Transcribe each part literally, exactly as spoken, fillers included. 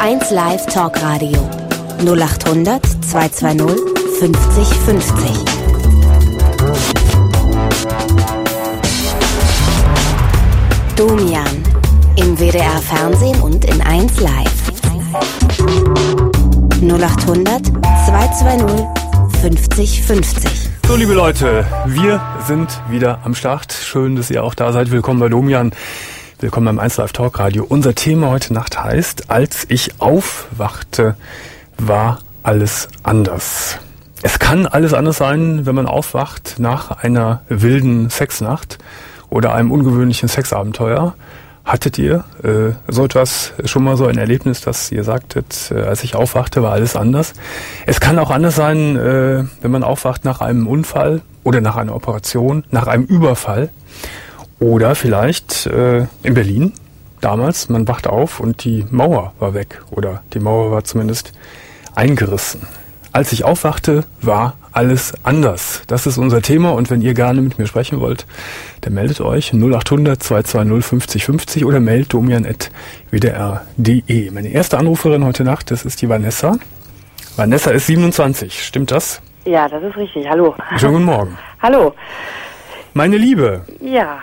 eins Live Talkradio null acht hundert zweihundertzweißig fünfzig fünfzig. Domian im W D R Fernsehen und in eins Live. null acht hundert zweihundertzweißig fünfzig fünfzig. So, liebe Leute, wir sind wieder am Start. Schön, dass ihr auch da seid. Willkommen bei Domian. Willkommen beim eins Live Talkradio. Unser Thema heute Nacht heißt, als ich aufwachte, war alles anders. Es kann alles anders sein, wenn man aufwacht nach einer wilden Sexnacht oder einem ungewöhnlichen Sexabenteuer. Hattet ihr äh, so etwas, schon mal so ein Erlebnis, dass ihr sagtet, äh, als ich aufwachte, war alles anders? Es kann auch anders sein, äh, wenn man aufwacht nach einem Unfall oder nach einer Operation, nach einem Überfall oder vielleicht äh, in Berlin damals, man wacht auf und die Mauer war weg oder die Mauer war zumindest eingerissen. Als ich aufwachte, war alles anders. Das ist unser Thema und wenn ihr gerne mit mir sprechen wollt, dann meldet euch null acht hundert zweihundertzweißig fünfzig fünfzig oder meldet domian at w d r punkt d e. Meine erste Anruferin heute Nacht, das ist die Vanessa. Vanessa ist siebenundzwanzig, stimmt das? Ja, das ist richtig. Hallo. Schönen guten Morgen. Hallo. Meine Liebe. Ja.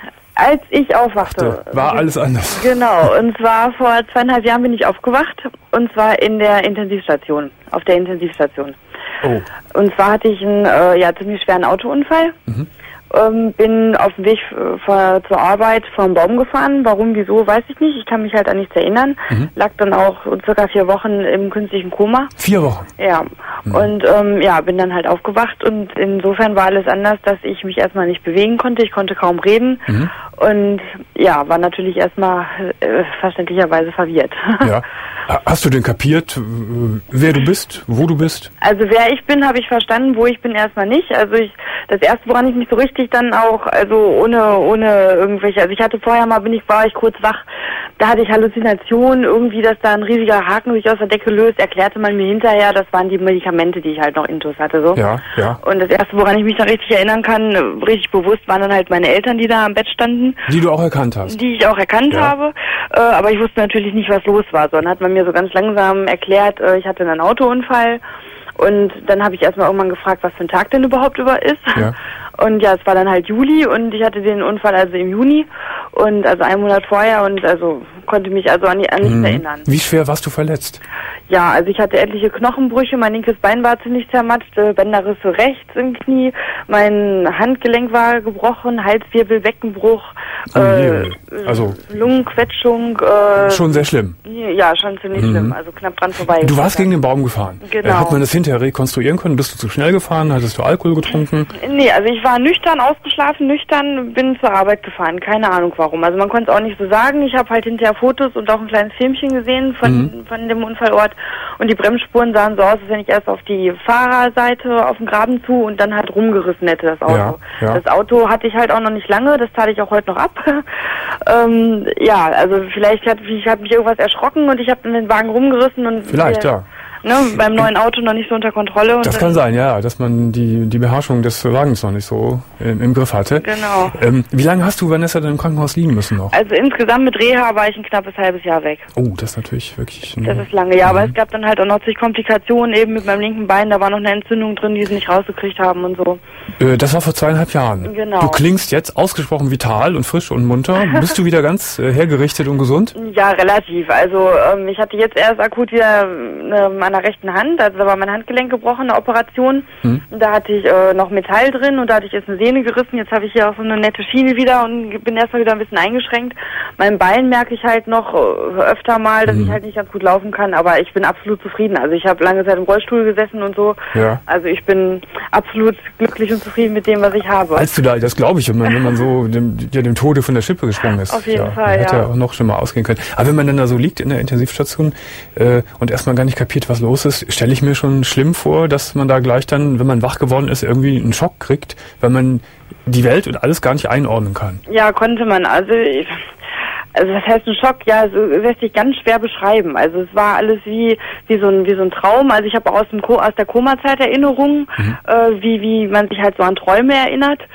Als ich aufwachte, war alles anders. Genau, und zwar vor zweieinhalb Jahren bin ich aufgewacht, und zwar in der Intensivstation, auf der Intensivstation. Oh. Und zwar hatte ich einen äh, ja, ziemlich schweren Autounfall, mhm. ähm, bin auf dem Weg vor, zur Arbeit vom Baum gefahren. Warum, wieso, weiß ich nicht. Ich kann mich halt an nichts erinnern. Mhm. Lag dann auch circa vier Wochen im künstlichen Koma. Vier Wochen? Ja. Mhm. Und ähm, ja, bin dann halt aufgewacht und insofern war alles anders, dass ich mich erstmal nicht bewegen konnte. Ich konnte kaum reden. Mhm. Und ja, war natürlich erstmal äh, verständlicherweise verwirrt. Ja. Hast du denn kapiert, wer du bist, wo du bist? Also wer ich bin, habe ich verstanden, wo ich bin erstmal nicht. Also ich, das erste, woran ich mich so richtig dann auch, also ohne ohne irgendwelche, also ich hatte vorher mal, bin ich, war ich kurz wach, da hatte ich Halluzinationen, irgendwie, dass da ein riesiger Haken sich aus der Decke löst, erklärte man mir hinterher, das waren die Medikamente, die ich halt noch intus hatte, so. Ja, ja. Und das erste, woran ich mich dann richtig erinnern kann, richtig bewusst, waren dann halt meine Eltern, die da am Bett standen. Die du auch erkannt hast? Die ich auch erkannt ja. habe, äh, aber ich wusste natürlich nicht, was los war, sondern hat man mir so ganz langsam erklärt, äh, ich hatte einen Autounfall und dann habe ich erstmal irgendwann gefragt, was für ein Tag denn überhaupt über ist. Ja. Und ja, es war dann halt Juli und ich hatte den Unfall also im Juni und also einen Monat vorher und also konnte mich also an, an nichts mhm. erinnern. Wie schwer warst du verletzt? Ja, also ich hatte etliche Knochenbrüche, mein linkes Bein war ziemlich zermatscht, Bänderrisse rechts im Knie, mein Handgelenk war gebrochen, Halswirbel, Beckenbruch, oh, äh, also Lungenquetschung. Äh, schon sehr schlimm? Ja, schon ziemlich mhm. schlimm, also knapp dran vorbei. Du warst gegen den Baum gefahren? Genau. Hat man das hinterher rekonstruieren können? Bist du zu schnell gefahren? Hattest du Alkohol getrunken? Nee, also ich war nüchtern, ausgeschlafen, nüchtern, bin zur Arbeit gefahren, keine Ahnung warum. Also man konnte es auch nicht so sagen, ich habe halt hinterher Fotos und auch ein kleines Filmchen gesehen von, mhm. von dem Unfallort und die Bremsspuren sahen so aus, als wenn ich erst auf die Fahrerseite auf dem Graben zu und dann halt rumgerissen hätte, das Auto. Ja, ja. Das Auto hatte ich halt auch noch nicht lange, das tat ich auch heute noch ab. ähm, ja, also vielleicht hat, ich hat mich irgendwas erschrocken und ich habe den Wagen rumgerissen und vielleicht, der, ja. Ne, beim neuen Auto noch nicht so unter Kontrolle. Und das kann sein, ja, dass man die die Beherrschung des Wagens noch nicht so im, im Griff hatte. Genau. Ähm, wie lange hast du, Vanessa, denn im Krankenhaus liegen müssen noch? Also insgesamt mit Reha war ich ein knappes halbes Jahr weg. Oh, das ist natürlich wirklich... Das ist lange, ja, mhm. aber es gab dann halt auch noch zig Komplikationen eben mit meinem linken Bein, da war noch eine Entzündung drin, die sie nicht rausgekriegt haben und so. Äh, das war vor zweieinhalb Jahren. Genau. Du klingst jetzt ausgesprochen vital und frisch und munter. Bist du wieder ganz äh, hergerichtet und gesund? Ja, relativ. Also ähm, ich hatte jetzt erst akut wieder äh, an der rechten Hand, also da war mein Handgelenk gebrochen, eine Operation. Hm. Da hatte ich äh, noch Metall drin und da hatte ich jetzt eine Sehne gerissen. Jetzt habe ich hier auch so eine nette Schiene wieder und bin erstmal wieder ein bisschen eingeschränkt. Mein Bein merke ich halt noch äh, öfter mal, dass hm. ich halt nicht ganz gut laufen kann, aber ich bin absolut zufrieden. Also ich habe lange Zeit im Rollstuhl gesessen und so. Ja. Also ich bin absolut glücklich und zufrieden mit dem, was ich habe. Als du da, das glaube ich, wenn man, wenn man so dem, ja, dem Tode von der Schippe gesprungen ist. Auf jeden ja, Fall, hätte ja. ja auch noch schlimmer ausgehen können. Aber wenn man dann da so liegt in der Intensivstation äh, und erstmal gar nicht kapiert, was los ist, stelle ich mir schon schlimm vor, dass man da gleich dann, wenn man wach geworden ist, irgendwie einen Schock kriegt, weil man die Welt und alles gar nicht einordnen kann. Ja, konnte man. Also ich, also das heißt ein Schock, ja, so lässt sich ganz schwer beschreiben. Also es war alles wie wie so ein wie so ein Traum. Also ich habe auch aus dem Ko- aus der Koma-Zeit Erinnerungen, mhm. äh, wie wie man sich halt so an Träume erinnert.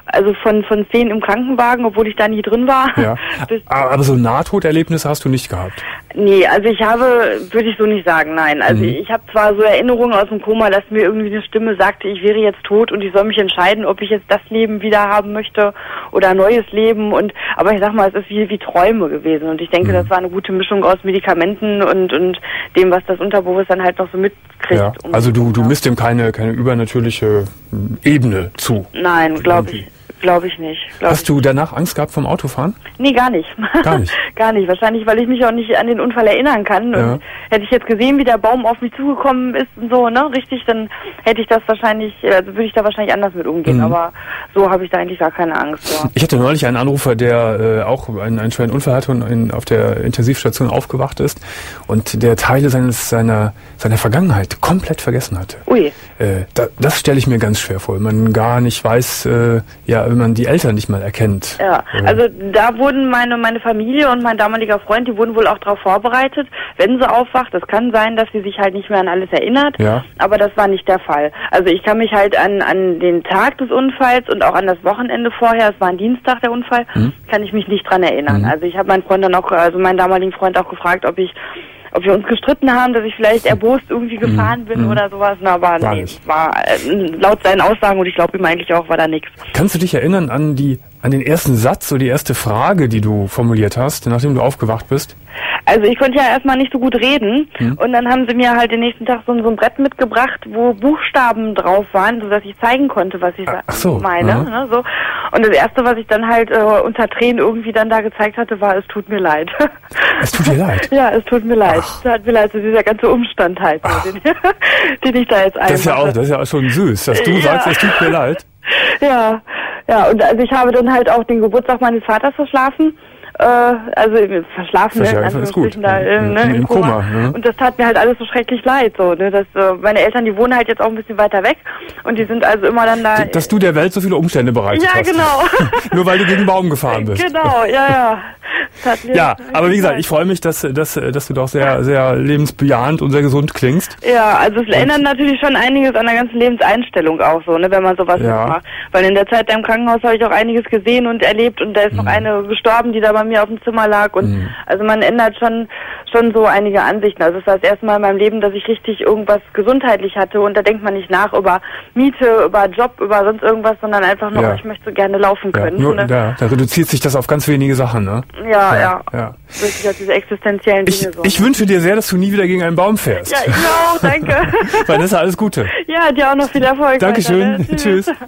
Also von von zehn im Krankenwagen, obwohl ich da nie drin war. Ja. Aber so Nahtoderlebnisse hast du nicht gehabt? Nee, also ich habe, würde ich so nicht sagen, nein. Also mhm. ich habe zwar so Erinnerungen aus dem Koma, dass mir irgendwie eine Stimme sagte, ich wäre jetzt tot und ich soll mich entscheiden, ob ich jetzt das Leben wieder haben möchte oder ein neues Leben. Und aber ich sag mal, es ist wie, wie Träume gewesen. Und ich denke, mhm. das war eine gute Mischung aus Medikamenten und und dem, was das Unterbewusstsein halt noch so mitkriegt. Ja. Also du du misst dem keine keine übernatürliche Ebene zu? Nein, glaube ich. Glaube ich nicht. Glaub Hast du danach Angst gehabt vom Autofahren? Nee, gar nicht. Gar nicht? Gar nicht. Wahrscheinlich, weil ich mich auch nicht an den Unfall erinnern kann. Ja. Und hätte ich jetzt gesehen, wie der Baum auf mich zugekommen ist und so, ne, richtig, dann hätte ich das wahrscheinlich, also würde ich da wahrscheinlich anders mit umgehen. Mhm. Aber so habe ich da eigentlich gar keine Angst. Ja. Ich hatte neulich einen Anrufer, der äh, auch einen, einen schweren Unfall hatte und in, auf der Intensivstation aufgewacht ist und der Teile seines seiner seiner Vergangenheit komplett vergessen hatte. Ui. Äh, da, das stelle ich mir ganz schwer vor, wenn man gar nicht weiß, äh, ja, wenn man die Eltern nicht mal erkennt. Ja, also da wurden meine meine Familie und mein damaliger Freund, die wurden wohl auch darauf vorbereitet, wenn sie aufwacht. Es kann sein, dass sie sich halt nicht mehr an alles erinnert, ja. aber das war nicht der Fall. Also ich kann mich halt an an den Tag des Unfalls und auch an das Wochenende vorher, es war ein Dienstag der Unfall, mhm. kann ich mich nicht dran erinnern. Mhm. Also ich habe meinen Freund dann auch, also meinen damaligen Freund auch gefragt, ob ich ob wir uns gestritten haben, dass ich vielleicht erbost irgendwie gefahren bin mm, oder sowas. Na, aber war nee, war äh, laut seinen Aussagen, und ich glaube ihm eigentlich auch, war da nichts. Kannst du dich erinnern an die an den ersten Satz oder die erste Frage, die du formuliert hast, nachdem du aufgewacht bist? Also ich konnte ja erstmal nicht so gut reden hm. und dann haben sie mir halt den nächsten Tag so, so ein Brett mitgebracht, wo Buchstaben drauf waren, sodass ich zeigen konnte, was ich Ach so, meine. aha. Ne, so. Und das Erste, was ich dann halt äh, unter Tränen irgendwie dann da gezeigt hatte, war, es tut mir leid. Es tut dir leid? Ja, es tut mir leid. Ach. Es tut mir leid, so dieser ganze Umstand halt, so, den, den ich da jetzt einmache. Das ist ja auch, das ist ja auch schon süß, dass du ja. sagst, es tut mir leid. Ja, ja, und also ich habe dann halt auch den Geburtstag meines Vaters verschlafen. Äh, also verschlafen, ne? Ja, ist gut. Da, äh, ne, Im, im Koma. Koma. Ne? Und das tat mir halt alles so schrecklich leid. So, ne? Das, äh, meine Eltern, die wohnen halt jetzt auch ein bisschen weiter weg und die sind also immer dann da. Dass du der Welt so viele Umstände bereitet ja, hast. Ja, genau. Nur weil du gegen den Baum gefahren bist. Genau, ja, ja. Das mir ja, aber wie gesagt, ich freue mich, dass, dass, dass du doch sehr, sehr lebensbejahend und sehr gesund klingst. Ja, also es und ändert natürlich schon einiges an der ganzen Lebenseinstellung auch so, ne, wenn man sowas ja. macht. Weil in der Zeit da im Krankenhaus habe ich auch einiges gesehen und erlebt und da ist mhm. noch eine gestorben, die da bei mir auf dem Zimmer lag und mhm. also man ändert schon schon so einige Ansichten. Also es war das erste Mal in meinem Leben, dass ich richtig irgendwas gesundheitlich hatte und da denkt man nicht nach über Miete, über Job, über sonst irgendwas, sondern einfach nur, ja. oh, ich möchte so gerne laufen ja, können. Nur, ne? da, da reduziert sich das auf ganz wenige Sachen, ne? Ja, ja. ja. ja. Wirklich auf diese existenziellen ich, Dinge so. Ich wünsche dir sehr, dass du nie wieder gegen einen Baum fährst. Ja, ich auch, danke. Vanessa, alles Gute. Ja, dir auch noch viel Erfolg. Dankeschön. Weiter, ne? Tschüss. Tschüss.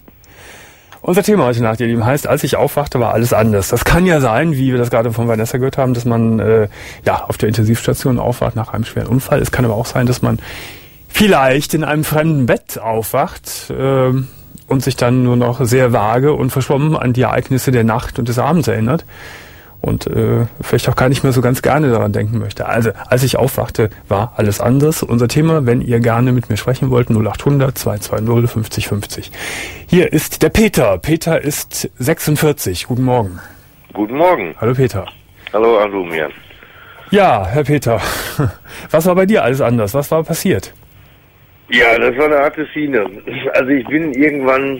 Unser Thema heute Nacht, ihr Lieben, heißt, als ich aufwachte, war alles anders. Das kann ja sein, wie wir das gerade von Vanessa gehört haben, dass man äh, ja auf der Intensivstation aufwacht nach einem schweren Unfall. Es kann aber auch sein, dass man vielleicht in einem fremden Bett aufwacht äh, und sich dann nur noch sehr vage und verschwommen an die Ereignisse der Nacht und des Abends erinnert. Und äh, vielleicht auch gar nicht mehr so ganz gerne daran denken möchte. Also, als ich aufwachte, war alles anders. Unser Thema, wenn ihr gerne mit mir sprechen wollt, null acht hundert zwei zwei null fünfzig fünfzig. Hier ist der Peter. Peter ist sechsundvierzig. Guten Morgen. Guten Morgen. Hallo Peter. Hallo, hallo Mian. Ja, Herr Peter, was war bei dir alles anders? Was war passiert? Ja, das war eine harte Szene. Also ich bin irgendwann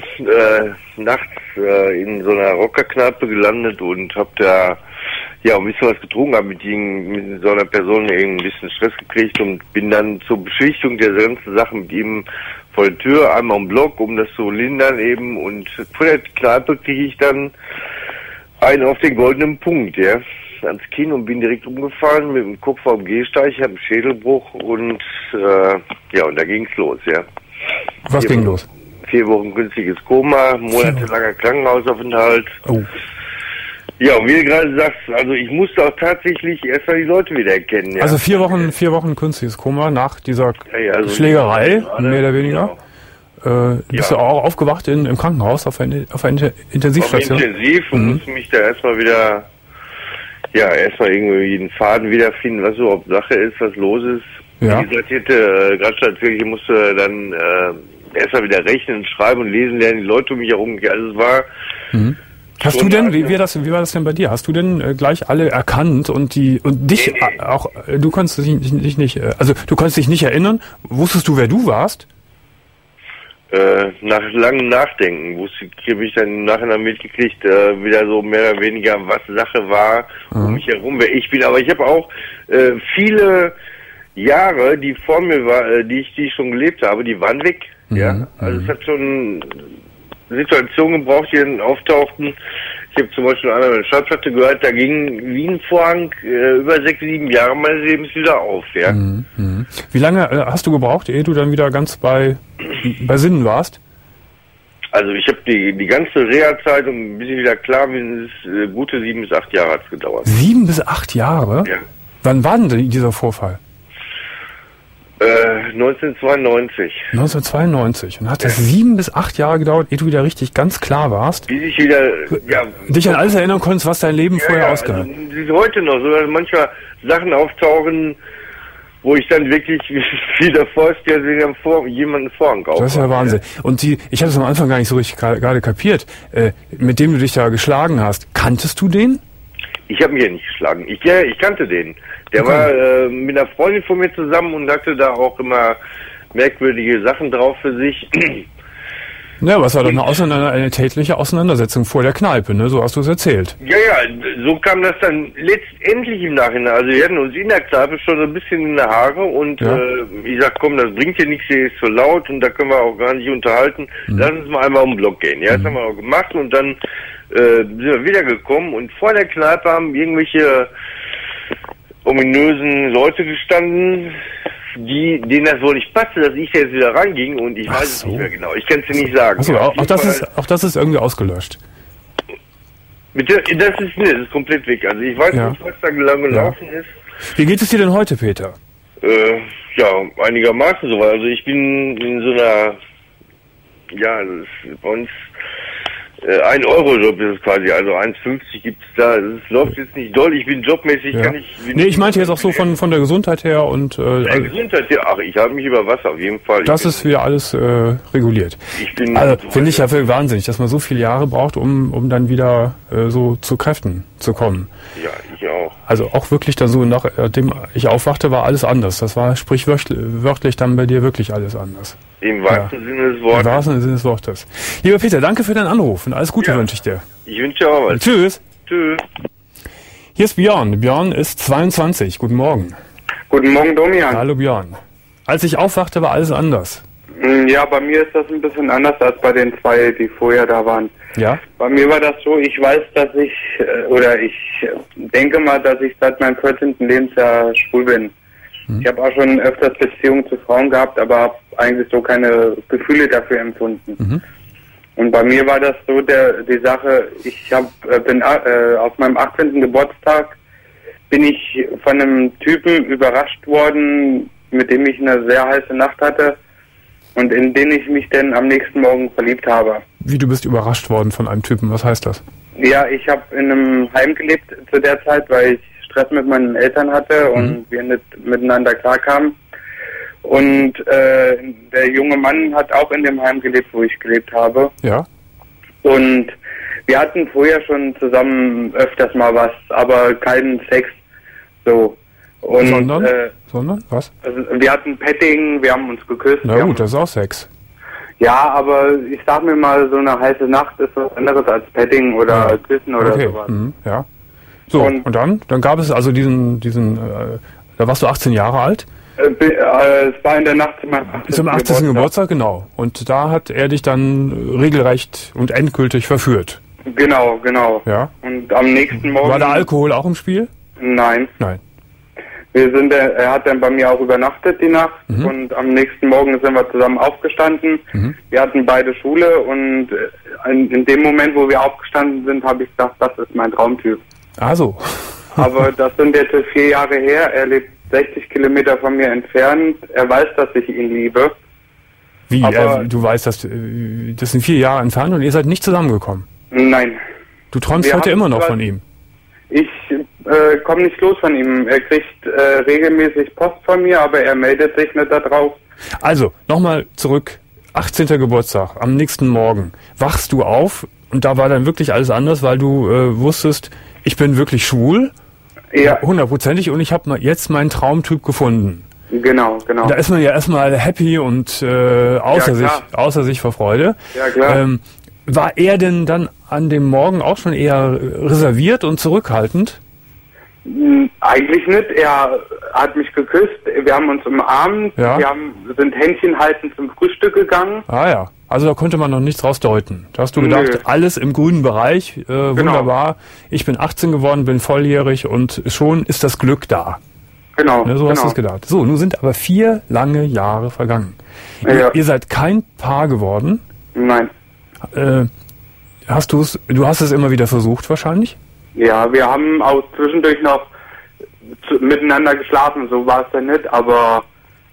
äh, nachts äh, in so einer Rockerkneipe gelandet und hab da ja ein bisschen was getrunken, hab mit, mit so einer Person irgendwie ein bisschen Stress gekriegt und bin dann zur Beschichtung der ganzen Sachen mit ihm vor der Tür, einmal im Block, um das zu lindern eben, und vor der Kneipe kriege ich dann einen auf den goldenen Punkt, ja, ans Kinn und bin direkt umgefahren mit dem Kopf auf dem Gehsteig, ich habe einen Schädelbruch und äh, ja, und da ging's los, ja. Was vier ging Wochen, los? Vier Wochen günstiges Koma, monatelanger Krankenhausaufenthalt. Oh. Ja, und wie du gerade sagst, also ich musste auch tatsächlich erstmal die Leute wieder erkennen. Ja. Also vier Wochen, vier Wochen künstliches Koma nach dieser ja, ja, also Schlägerei, mehr oder weniger. Genau. Äh, bist ja. du auch aufgewacht in, im Krankenhaus auf einer auf eine Intensivstation? Auf intensiv und mhm. musste mich da erstmal wieder, ja, erstmal irgendwie den Faden wiederfinden, was überhaupt Sache ist, was los ist. Ja. Wie gesagt, ich hatte, äh, gerade tatsächlich musste dann äh, erstmal wieder rechnen, schreiben und lesen lernen, die Leute um mich herum. Also es war... Mhm. Hast du denn, wie, wie, das, wie war das denn bei dir? Hast du denn äh, gleich alle erkannt und die und dich nee, nee. Äh, auch, äh, du konntest dich nicht, dich nicht äh, also du konntest dich nicht erinnern? Wusstest du, wer du warst? äh, nach langem Nachdenken wusste ich, habe ich dann im Nachhinein mitgekriegt, äh, wieder so mehr oder weniger, was Sache war, mhm. um mich herum, wer ich bin. Aber ich habe auch äh, viele Jahre, die vor mir war, äh, die ich die ich schon gelebt habe, die waren weg. Mhm. Ja, also es hat schon Situationen gebraucht, die dann auftauchten. Ich habe zum Beispiel eine Schallplatte gehört, da ging wie ein Vorhang äh, über sechs, sieben Jahre meines Lebens wieder auf. Ja. Mhm. Mhm. Wie lange äh, hast du gebraucht, ehe du dann wieder ganz bei bei Sinnen warst? Also ich habe die die ganze Reha-Zeit, um bis ich wieder klar bin, ist äh, gute sieben bis acht Jahre hat's gedauert. Sieben bis acht Jahre? Ja. Wann war denn dieser Vorfall? Äh, neunzehnhundertzweiundneunzig. neunzehnhundertzweiundneunzig. Und hat das ja. sieben bis acht Jahre gedauert, ehe du wieder richtig ganz klar warst? Bis ich wieder, ja... Dich an alles erinnern konntest, was dein Leben ja, vorher ja, ausgehalten hat. Also, es ist heute noch so, dass manchmal Sachen auftauchen, wo ich dann wirklich wieder vorstelle, wie vor, jemanden Vorhang kaufe. Das ist ja Wahnsinn. Und die, ich hatte es am Anfang gar nicht so richtig gerade kapiert, äh, mit dem du dich da geschlagen hast. Kanntest du den? Ich habe mich ja nicht geschlagen. Ich, ja, ich kannte den. Der okay. war äh, mit einer Freundin von mir zusammen und hatte da auch immer merkwürdige Sachen drauf für sich. Ja, aber es war doch eine, Auseinander- eine tätliche Auseinandersetzung vor der Kneipe, ne? So hast du es erzählt. Ja, ja, so kam das dann letztendlich im Nachhinein. Also wir hatten uns in der Kneipe schon so ein bisschen in die Haare und ja. äh, ich sag, komm, das bringt hier nichts, hier ist so laut und da können wir auch gar nicht unterhalten. Mhm. Lass uns mal einmal um den Block gehen. Ja, das mhm. haben wir auch gemacht und dann äh, sind wir wiedergekommen und vor der Kneipe haben irgendwelche ominösen Leute gestanden, die, denen das wohl nicht passte, dass ich da jetzt wieder ranging und ich Ach weiß so. es nicht mehr genau. Ich kann es dir nicht sagen. Achso, auch, auch, das ist, auch das ist irgendwie ausgelöscht. Bitte, das ist, nee, das ist komplett weg. Also ich weiß ja. nicht, was da lang gelaufen ja. ist. Wie geht es dir denn heute, Peter? Äh, ja, einigermaßen so. Also ich bin in so einer, ja, das ist bei uns äh, ein Euro Job ist es quasi, also eins fünfzig gibt's da. Es läuft jetzt nicht doll. Ich bin jobmäßig, ja. kann ich... Nee, ich meinte jetzt auch so von von der Gesundheit her und... Äh, der Gesundheit her, ach, ich habe mich über Wasser, auf jeden Fall. Das ist wieder alles äh, reguliert. Ich bin... Also, finde ich ja völlig wahnsinnig, dass man so viele Jahre braucht, um um dann wieder äh, so zu Kräften zu kommen. Ja, ich auch. Also auch wirklich dann so, nachdem ich aufwachte, war alles anders. Das war sprichwörtlich dann bei dir wirklich alles anders. Im wahrsten ja. Sinne des Wortes. Im wahrsten Sinne des Wortes. Lieber Peter, danke für deinen Anruf und alles Gute ja. wünsche ich dir. Ich wünsche dir auch was. Tschüss. Tschüss. Hier ist Björn. Björn ist zweiundzwanzig. Guten Morgen. Guten Morgen, Domian. Hallo Björn. Als ich aufwachte, war alles anders. Ja, bei mir ist das ein bisschen anders als bei den zwei, die vorher da waren. Ja? Bei mir war das so, ich weiß, dass ich, oder ich denke mal, dass ich seit meinem vierzehnten Lebensjahr schwul bin. Hm. Ich habe auch schon öfters Beziehungen zu Frauen gehabt, aber habe eigentlich so keine Gefühle dafür empfunden. Mhm. Und bei mir war das so, der die Sache, ich hab, bin äh, auf meinem achtzehnten Geburtstag bin ich von einem Typen überrascht worden, mit dem ich eine sehr heiße Nacht hatte und in den ich mich dann am nächsten Morgen verliebt habe. Wie, du bist überrascht worden von einem Typen, was heißt das? Ja, ich habe in einem Heim gelebt zu der Zeit, weil ich Stress mit meinen Eltern hatte und mhm. wir nicht miteinander klarkamen. Und äh, der junge Mann hat auch in dem Heim gelebt, wo ich gelebt habe. Ja. Und wir hatten vorher schon zusammen öfters mal was, aber keinen Sex. So. Und, sondern? Äh, sondern? Was? Also wir hatten Petting, wir haben uns geküsst. Na gut, das ist auch Sex. Ja, aber ich sag mir mal, so eine heiße Nacht ist was anderes als Petting oder ja. Küssen oder okay. sowas. Mhm. Ja. So, und, und dann? Dann gab es also diesen, diesen, äh, da warst du achtzehn Jahre alt? Äh, äh, es war in der Nacht zum achtzehnten Zum achtzehnten Geburtstag, genau. Und da hat er dich dann regelrecht und endgültig verführt. Genau, genau. Ja. Und am nächsten Morgen... War da Alkohol auch im Spiel? Nein. Nein. Wir sind, er hat dann bei mir auch übernachtet die Nacht mhm. und am nächsten Morgen sind wir zusammen aufgestanden. Mhm. Wir hatten beide Schule und in, in dem Moment, wo wir aufgestanden sind, habe ich gedacht, das ist mein Traumtyp. Ah so. Aber das sind jetzt vier Jahre her. Er lebt sechzig Kilometer von mir entfernt. Er weiß, dass ich ihn liebe. Wie? Er, du weißt, dass das sind vier Jahre entfernt und ihr seid nicht zusammengekommen? Nein. Du träumst wir heute immer noch von ihm? Ich äh, komme nicht los von ihm. Er kriegt äh, regelmäßig Post von mir, aber er meldet sich nicht darauf. Also, nochmal zurück. achtzehnten Geburtstag, am nächsten Morgen. Wachst du auf und da war dann wirklich alles anders, weil du äh, wusstest, ich bin wirklich schwul. Ja. Hundertprozentig und ich habe jetzt meinen Traumtyp gefunden. Genau, genau. Da ist man ja erstmal happy und äh, außer, Ja, sich, außer sich vor Freude. Ja, klar. Ähm, war er denn dann an dem Morgen auch schon eher reserviert und zurückhaltend? Hm, Eigentlich nicht. Er hat mich geküsst, wir haben uns umarmt, Ja. wir haben, sind Händchen halten zum Frühstück gegangen. Ah ja, also da konnte man noch nichts rausdeuten. Da hast du gedacht, Nö. alles im grünen Bereich, äh, wunderbar. Ich bin achtzehn geworden, bin volljährig und schon ist das Glück da. Genau, Ne, so hast du genau. es gedacht. So, nun sind aber vier lange Jahre vergangen. Ihr, Ja. ihr seid kein Paar geworden. Nein. Äh, hast du es, du hast es immer wieder versucht wahrscheinlich? Ja, wir haben auch zwischendurch noch zu, miteinander geschlafen, so war es dann nicht, aber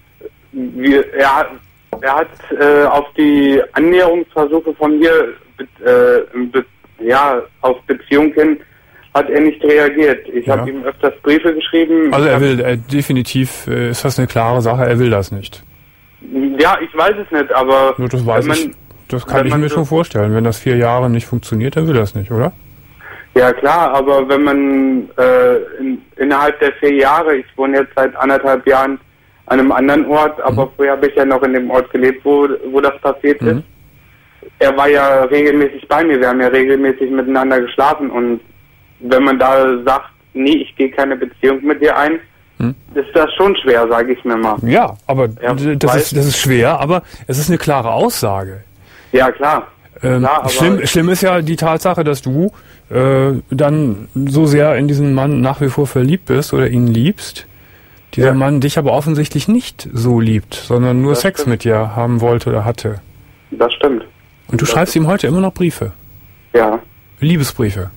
wir, er, er hat äh, auf die Annäherungsversuche von mir, äh, be, ja, auf Beziehung hin, hat er nicht reagiert. Ich Ja. habe ihm öfters Briefe geschrieben. Also Ich er hab- will, er definitiv äh, ist das eine klare Sache, er will das nicht. Ja, ich weiß es nicht, aber Nur das weiß wenn man, ich, das kann wenn ich man mir so- schon vorstellen. Wenn das vier Jahre nicht funktioniert, dann will er das nicht, oder? Ja klar, aber wenn man äh, in, innerhalb der vier Jahre, ich wohne jetzt seit anderthalb Jahren an einem anderen Ort, aber Mhm. früher habe ich ja noch in dem Ort gelebt, wo, wo das passiert Mhm. ist. Er war ja regelmäßig bei mir, wir haben ja regelmäßig miteinander geschlafen und wenn man da sagt, nee, ich gehe keine Beziehung mit dir ein, Mhm. ist das schon schwer, sage ich mir mal. Ja, aber Ja, d- das, weiß- ist, das ist schwer, aber es ist eine klare Aussage. Ja klar. Ähm, Klar, aber- schlimm, schlimm ist ja die Tatsache, dass du äh, dann so sehr in diesen Mann nach wie vor verliebt bist oder ihn liebst. Dieser Ja. Mann dich aber offensichtlich nicht so liebt, sondern nur Das Sex stimmt. mit dir haben wollte oder hatte. Das stimmt. Und du Das schreibst ihm heute immer noch Briefe. Ja. Liebesbriefe.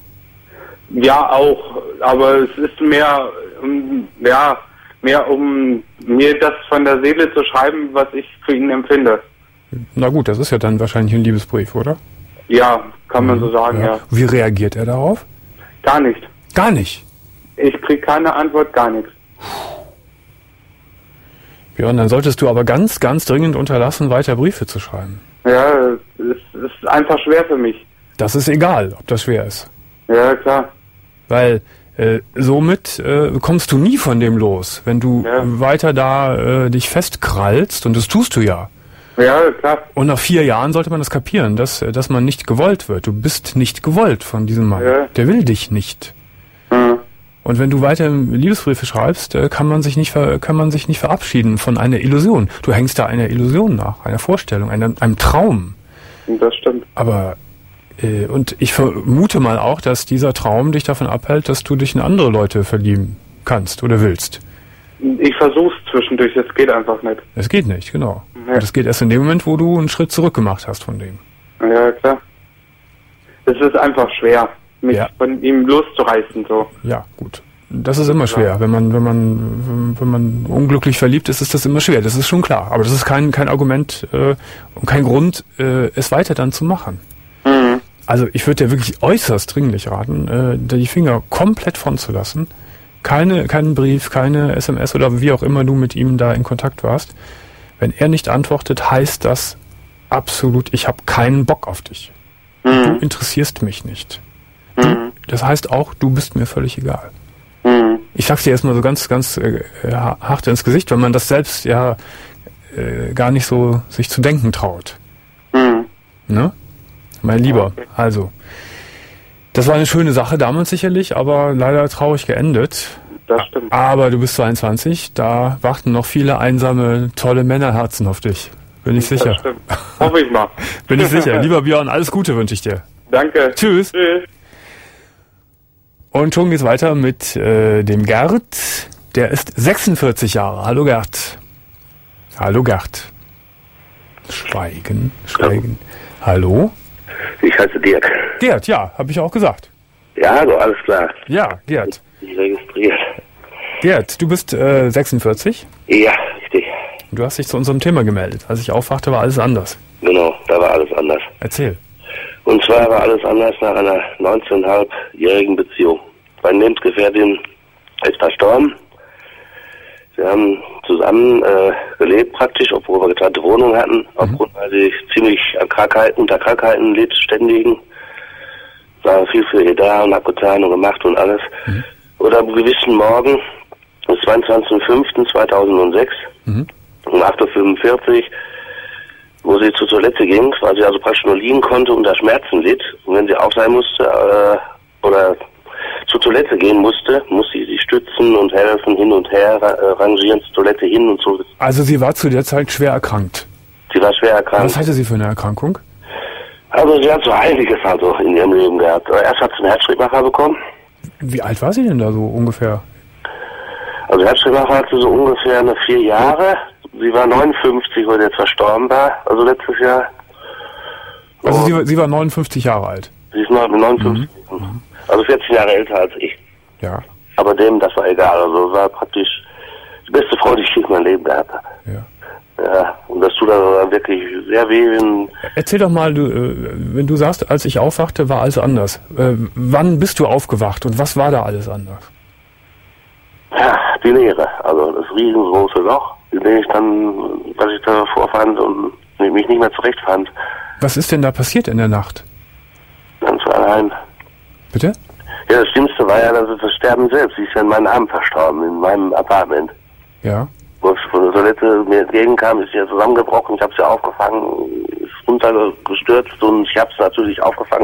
Ja, auch, aber es ist mehr, um, ja, mehr um mir das von der Seele zu schreiben, was ich für ihn empfinde. Na gut, das ist ja dann wahrscheinlich ein Liebesbrief, oder? Ja, kann man so sagen, ja. Wie reagiert er darauf? Gar nicht. Gar nicht. Ich krieg keine Antwort, gar nichts. Björn, dann solltest du aber ganz, ganz dringend unterlassen, weiter Briefe zu schreiben. Ja, es ist einfach schwer für mich. Das ist egal, ob das schwer ist. Ja, klar. Weil äh, somit äh, kommst du nie von dem los, wenn du Ja. weiter da äh, dich festkrallst, und das tust du ja. Ja, klar. Und nach vier Jahren sollte man das kapieren, dass, äh, dass man nicht gewollt wird. Du bist nicht gewollt von diesem Mann. Ja. Der will dich nicht. Hm. Und wenn du weiter Liebesbriefe schreibst, äh, kann man sich nicht ver kann man sich nicht verabschieden von einer Illusion. Du hängst da einer Illusion nach, einer Vorstellung, einem, einem Traum. Das stimmt. Aber äh, und ich vermute mal auch, dass dieser Traum dich davon abhält, dass du dich in andere Leute verlieben kannst oder willst. Ich versuch's zwischendurch, es geht einfach nicht. Es geht nicht, genau. Ja. Und es geht erst in dem Moment, wo du einen Schritt zurück gemacht hast von dem. Ja, klar. Es ist einfach schwer, mich Ja. von ihm loszureißen, so. Ja, gut. Das ist immer schwer. Wenn man, wenn man, wenn man unglücklich verliebt ist, ist das immer schwer. Das ist schon klar. Aber das ist kein, kein Argument äh, und kein Grund, äh, es weiter dann zu machen. Mhm. Also ich würde dir wirklich äußerst dringlich raten, äh, die Finger komplett von zu lassen. Keine, keinen Brief, keine S M S oder wie auch immer du mit ihm da in Kontakt warst. Wenn er nicht antwortet, heißt das absolut, ich habe keinen Bock auf dich. Du Mhm. interessierst mich nicht. Mhm. Das heißt auch, du bist mir völlig egal. Mhm. Ich sag's dir erstmal so ganz, ganz äh, hart ins Gesicht, weil man das selbst ja äh, gar nicht so sich zu denken traut. Mhm. Ne? Mein Lieber, Okay. also, das war eine schöne Sache damals sicherlich, aber leider traurig geendet. Das stimmt. Aber du bist zweiundzwanzig, da warten noch viele einsame, tolle Männerherzen auf dich. Bin ich sicher. Das stimmt. Hoffe ich mal. Bin ich sicher. Lieber Björn, alles Gute wünsche ich dir. Danke. Tschüss. Tschüss. Und schon geht's weiter mit äh, dem Gerd. Der ist sechsundvierzig Jahre. Hallo Gerd. Hallo Gerd. Schweigen, schweigen. Hallo? Ich heiße Dirk. Gerd, ja, habe ich auch gesagt. Ja, also alles klar. Ja, Gerd. Ich registriert. Gerd, du bist äh, sechsundvierzig. Ja, richtig. Du hast dich zu unserem Thema gemeldet. Als ich aufwachte, war alles anders. Genau, da war alles anders. Erzähl. Und zwar war alles anders nach einer neunzehneinhalbjährigen Beziehung. Meine Lebensgefährtin ist verstorben. Wir haben zusammen äh, gelebt praktisch, obwohl wir getrennte Wohnungen hatten. Mhm. Aufgrund, weil sie ziemlich an Krankheiten, unter Krankheiten lebt, ständigen. War viel für ihr da und abgetan und gemacht und alles. Mhm. Oder am gewissen Morgen, am zweiundzwanzigsten fünften zweitausendsechs, Mhm. Um acht Uhr fünfundvierzig, wo sie zur Toilette ging, weil sie also praktisch nur liegen konnte und da Schmerzen litt. Und wenn sie auf sein musste äh, oder zur Toilette gehen musste, musste sie sich stützen und helfen, hin und her äh, rangieren, zur Toilette hin und so. Also sie war zu der Zeit schwer erkrankt? Sie war schwer erkrankt. Was hatte sie für eine Erkrankung? Also sie hat so einiges also in ihrem Leben gehabt. Erst hat sie einen Herzschrittmacher bekommen. Wie alt war sie denn da so ungefähr? Also Herzschrittmacher hatte so ungefähr eine vier Jahre. Sie war neunundfünfzig, weil sie jetzt verstorben war, also letztes Jahr. Also sie, sie war neunundfünfzig Jahre alt? Sie ist neunundfünfzig. Mhm. Also vierzehn Jahre älter als ich. Ja. Aber dem, das war egal. Also es war praktisch die beste Frau, die ich in meinem Leben gehabt habe. Ja. Ja, und das tut dann wirklich sehr weh. Wenn Erzähl doch mal, du, wenn du sagst, als ich aufwachte, war alles anders. Äh, wann bist du aufgewacht und was war da alles anders? Ja, die Leere. Also das riesengroße Loch, in dem ich dann, was ich da vorfand und mich nicht mehr zurechtfand. Was ist denn da passiert in der Nacht? Ganz allein. Bitte? Ja, das Schlimmste war ja, dass es das Sterben selbst. Sie ist ja in meinem Arm verstorben, in meinem Apartment. Ja. Wo es von der Toilette mir entgegenkam, ist sie ja zusammengebrochen. Ich habe sie aufgefangen, ist runtergestürzt und ich habe sie natürlich aufgefangen.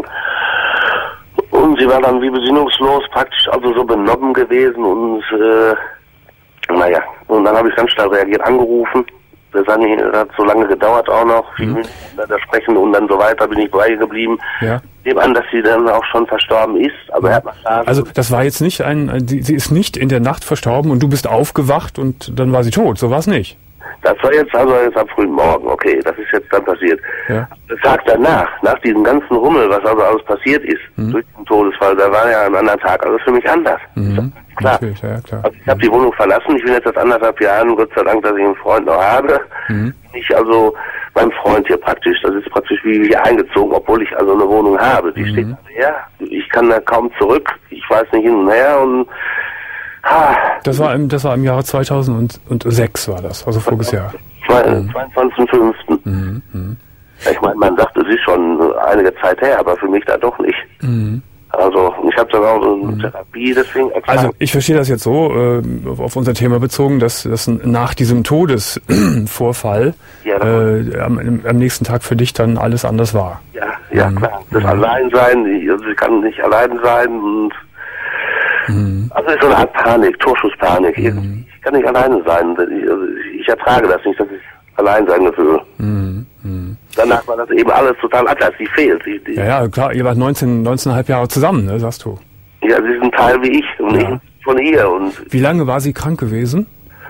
Und sie war dann wie besinnungslos, praktisch also so benommen gewesen und äh, naja, und dann habe ich ganz schnell reagiert, angerufen. Das hat so lange gedauert auch noch, viele Minuten da sprechen und dann so weiter bin ich bei ihr geblieben. Ja. Nehme an, dass sie dann auch schon verstorben ist, aber er hat Massagen. Also das war jetzt nicht ein, sie, sie ist nicht in der Nacht verstorben und du bist aufgewacht und dann war sie tot, so war es nicht. Das war jetzt also jetzt am frühen Morgen, okay, das ist jetzt dann passiert. Ja. Der Tag danach, nach diesem ganzen Rummel, was also alles passiert ist, mhm. durch den Todesfall, da war ja ein anderer Tag alles für mich anders. Mhm. Klar. Natürlich, ja, klar. Also ich habe die Wohnung verlassen, ich bin jetzt seit anderthalb Jahren, Gott sei Dank, dass ich einen Freund noch habe. Mhm. Ich also beim Freund hier praktisch, das ist praktisch wie hier eingezogen, obwohl ich also eine Wohnung habe. Die mhm. steht leer, ich kann da kaum zurück, ich weiß nicht hin und her und ha. Das war im, das war im Jahre zweitausendsechs war das, also voriges Jahr. zweiundzwanzigsten fünften Mhm. Mhm. Ich meine, man sagt, es ist schon einige Zeit her, aber für mich da doch nicht. Mhm. Also ich habe sogar auch so eine mhm. Therapie, deswegen. Also ich verstehe das jetzt so, äh, auf unser Thema bezogen, dass, dass nach diesem Todesvorfall ja, äh, am, am nächsten Tag für dich dann alles anders war. Ja, ja mhm. klar. Das mhm. Alleinsein, ich, also ich kann nicht allein sein und mhm. also es ist so eine Art Panik, Torschusspanik. Mhm. Ich kann nicht alleine sein. Ich, also ich ertrage das nicht, dass ich allein sein Gefühl. Mhm. Mhm. Danach war das eben alles total anders. Sie fehlt. Sie, die, ja, ja, klar, ihr wart neunzehn, neunzehneinhalb Jahre zusammen, ne, sagst du. Ja, sie ist ein Teil wie ich und ja. ich von ihr. Und wie lange war sie krank gewesen?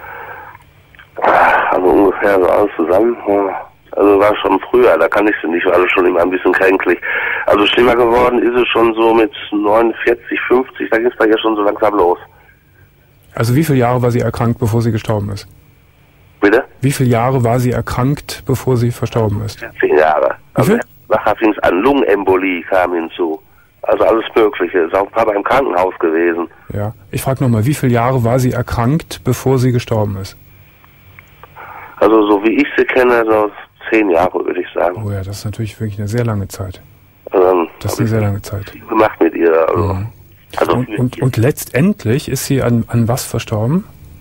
Also ungefähr so alles zusammen. Also war schon früher, da kann ich sie nicht, war alles schon immer ein bisschen kränklich. Also schlimmer geworden ist es schon so mit neunundvierzig, fünfzig, da ging es bei ihr schon so langsam los. Also wie viele Jahre war sie erkrankt, bevor sie gestorben ist? Bitte? Wie viele Jahre war sie erkrankt, bevor sie verstorben ist? Zehn Jahre. Wie viel? Also nachher fing es an, Lungenembolie kam hinzu. Also alles Mögliche. Ist auch ein paar Mal im Krankenhaus gewesen. Ja. Ich frage nochmal, wie viele Jahre war sie erkrankt, bevor sie gestorben ist? Also so wie ich sie kenne, so zehn Jahre würde ich sagen. Oh ja, das ist natürlich wirklich eine sehr lange Zeit. Also, das ist eine sehr lange Zeit. Viel gemacht mit ihr. Also, mhm. also und, und, und letztendlich ist sie an, an was verstorben?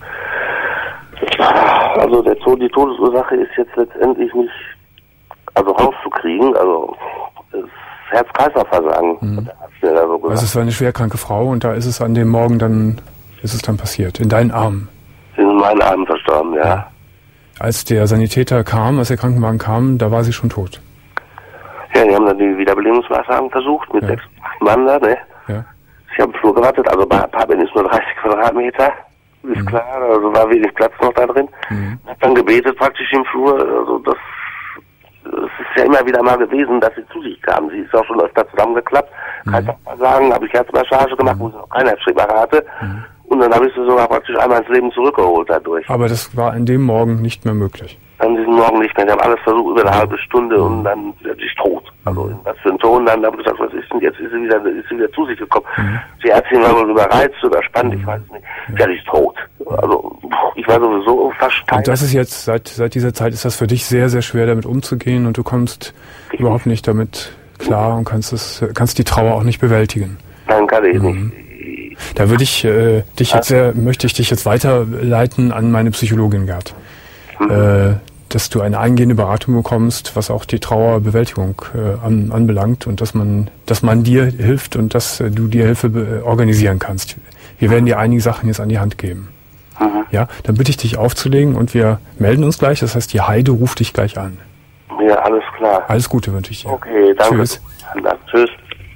Also der Tod, die Todesursache ist jetzt letztendlich nicht also rauszukriegen, also das Herz-Kreislauf-Versagen. Mhm. So also es war eine schwerkranke Frau und da ist es an dem Morgen dann, ist es dann passiert, in deinen Armen. In meinen Armen verstorben, ja. ja. Als der Sanitäter kam, als der Krankenwagen kam, da war sie schon tot. Ja, die haben dann die Wiederbelebungsmaßnahmen versucht, mit ja. sechs, acht Mann da, ne? Ja. Ich habe im Flur gewartet, also bei Apartment ist nur dreißig Quadratmeter. Ist mhm. klar, also war wenig Platz noch da drin. Mhm. Hab dann gebetet praktisch im Flur, also das, das ist ja immer wieder mal gewesen, dass sie zu sich kam. Sie ist auch schon öfter zusammengeklappt. Mhm. Kann ich auch mal sagen, habe ich Herzmassage gemacht, mhm. wo sie noch keine Herzschrittmacher hatte. Mhm. Und dann habe ich sie sogar praktisch einmal ins Leben zurückgeholt dadurch. Aber das war an dem Morgen nicht mehr möglich. An diesem Morgen nicht mehr. Die haben alles versucht, über eine mhm. halbe Stunde und dann ist sie tot. Also was für ein Ton, dann habe ich gesagt, was ist denn jetzt? Ist sie wieder, ist sie wieder zu sich gekommen. Mhm. Die Ärztin war wohl überreizt, überspannt, ich weiß nicht. Ja, die ist tot. Also ich war sowieso versteinert. Und das ist jetzt, seit seit dieser Zeit ist das für dich sehr, sehr schwer, damit umzugehen und du kommst ich überhaupt nicht damit klar und kannst es, kannst die Trauer auch nicht bewältigen. Nein, kann ich mhm. nicht. Da würde ich äh, dich jetzt sehr, möchte ich dich jetzt weiterleiten an meine Psychologin, Gerd. mhm. äh, dass du eine eingehende Beratung bekommst, was auch die Trauerbewältigung äh, an, anbelangt und dass man, dass man dir hilft und dass äh, du dir Hilfe be- organisieren kannst. Wir werden dir einige Sachen jetzt an die Hand geben. Mhm. Ja, dann bitte ich dich aufzulegen und wir melden uns gleich. Das heißt, die Heide ruft dich gleich an. Ja, alles klar. Alles Gute wünsche ich dir. Okay, danke. Tschüss. Ja, tschüss.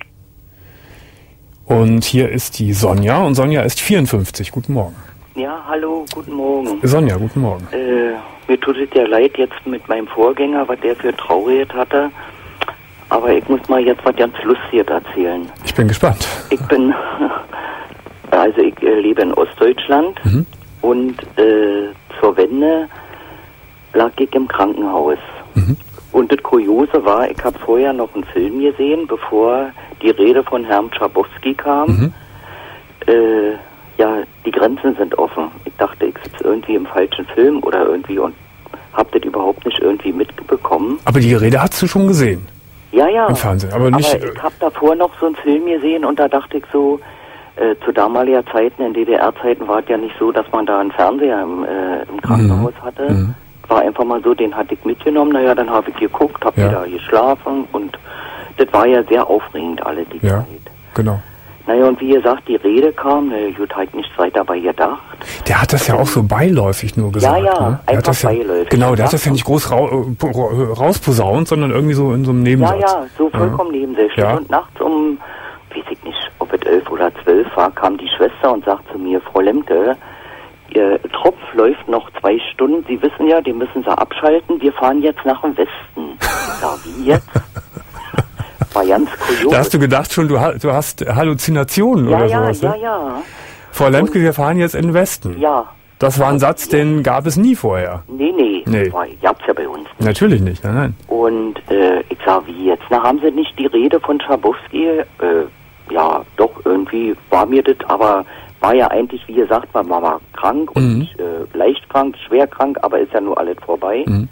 Und hier ist die Sonja und Sonja ist vierundfünfzig. Guten Morgen. Ja, hallo, guten Morgen. Sonja, guten Morgen. Äh, mir tut es ja leid jetzt mit meinem Vorgänger, was der für Traurigkeit hatte. Aber ich muss mal jetzt was ganz Lustiges erzählen. Ich bin gespannt. Ich bin, also ich äh, lebe in Ostdeutschland Mhm. und äh, zur Wende lag ich im Krankenhaus. Mhm. Und das Kuriose war, ich habe vorher noch einen Film gesehen, bevor die Rede von Herrn Schabowski kam. Mhm. Äh, ja, die Grenzen sind offen. Ich dachte, ich sitze irgendwie im falschen Film oder irgendwie und habe das überhaupt nicht irgendwie mitbekommen. Aber die Rede hast du schon gesehen Ja, ja. im Fernsehen, aber nicht. Aber ich habe davor noch so einen Film gesehen und da dachte ich so, äh, zu damaliger Zeiten, in D D R-Zeiten war es ja nicht so, dass man da einen Fernseher im, äh, im Krankenhaus Mhm. hatte. Mhm. War einfach mal so, den hatte ich mitgenommen. Naja, dann habe ich geguckt, habe Ja. wieder geschlafen und das war ja sehr aufregend, alle die Ja, Zeit. genau. Naja, und wie gesagt, die Rede kam, na gut, halt nichts weiter dabei gedacht. Der hat das ja auch so beiläufig nur gesagt. Ja, ja, ne? Der hat einfach das ja, beiläufig. Genau, der hat das ja Ja. nicht groß rau, äh, rausposaunt, sondern irgendwie so in so einem Ja, Nebensatz. ja, so vollkommen nebensächlich. Ja. Und nachts um, weiß ich nicht, ob es elf oder zwölf war, kam die Schwester und sagt zu mir, Frau Lemke, Ihr Tropf läuft noch zwei Stunden. Sie wissen ja, den müssen Sie abschalten. Wir fahren jetzt nach dem Westen. Ich sag, wie jetzt? War ganz kurios. Da hast du gedacht schon, du, ha- du hast Halluzinationen ja, oder ja, sowas. ja, ne? ja, Frau Lemke, wir fahren jetzt in den Westen. ja. Das war ein Satz, den gab es nie vorher. Nee, nee, Nee. War, gab's ja bei uns nicht. Natürlich nicht, nein, nein. Und äh, ich sag, wie jetzt? Na, haben Sie nicht die Rede von Schabowski? Äh, ja, doch, irgendwie war mir das, aber war ja eigentlich, wie gesagt, man war krank und Mhm. nicht, äh, leicht krank, schwer krank, aber ist ja nur alles vorbei. Mhm.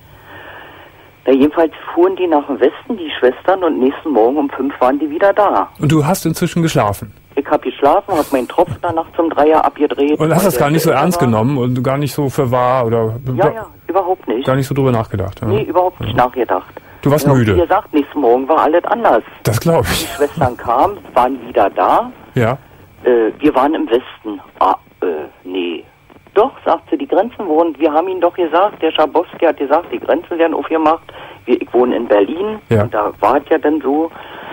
Na, jedenfalls fuhren die nach dem Westen, die Schwestern, und nächsten Morgen um fünf waren die wieder da. Und du hast inzwischen geschlafen. Ich hab geschlafen, hab meinen Tropf dann nachts um Dreier abgedreht. Und hast das weil gar nicht so der ernst war. genommen und gar nicht so für wahr oder Ja, ja, überhaupt nicht. gar nicht so drüber nachgedacht. Ja. Nee, überhaupt nicht nachgedacht. Du warst Ja, und müde. Wie gesagt, nächsten Morgen war alles anders. Das glaube Die ich. Schwestern kamen, waren wieder da. Ja. Äh, wir waren im Westen. Ah, äh, nee. Doch, sagt sie, die Grenzen wurden, wir haben ihnen doch gesagt, der Schabowski hat gesagt, die Grenzen werden aufgemacht. Wir, ich wohne in Berlin Ja. und da war es ja dann so.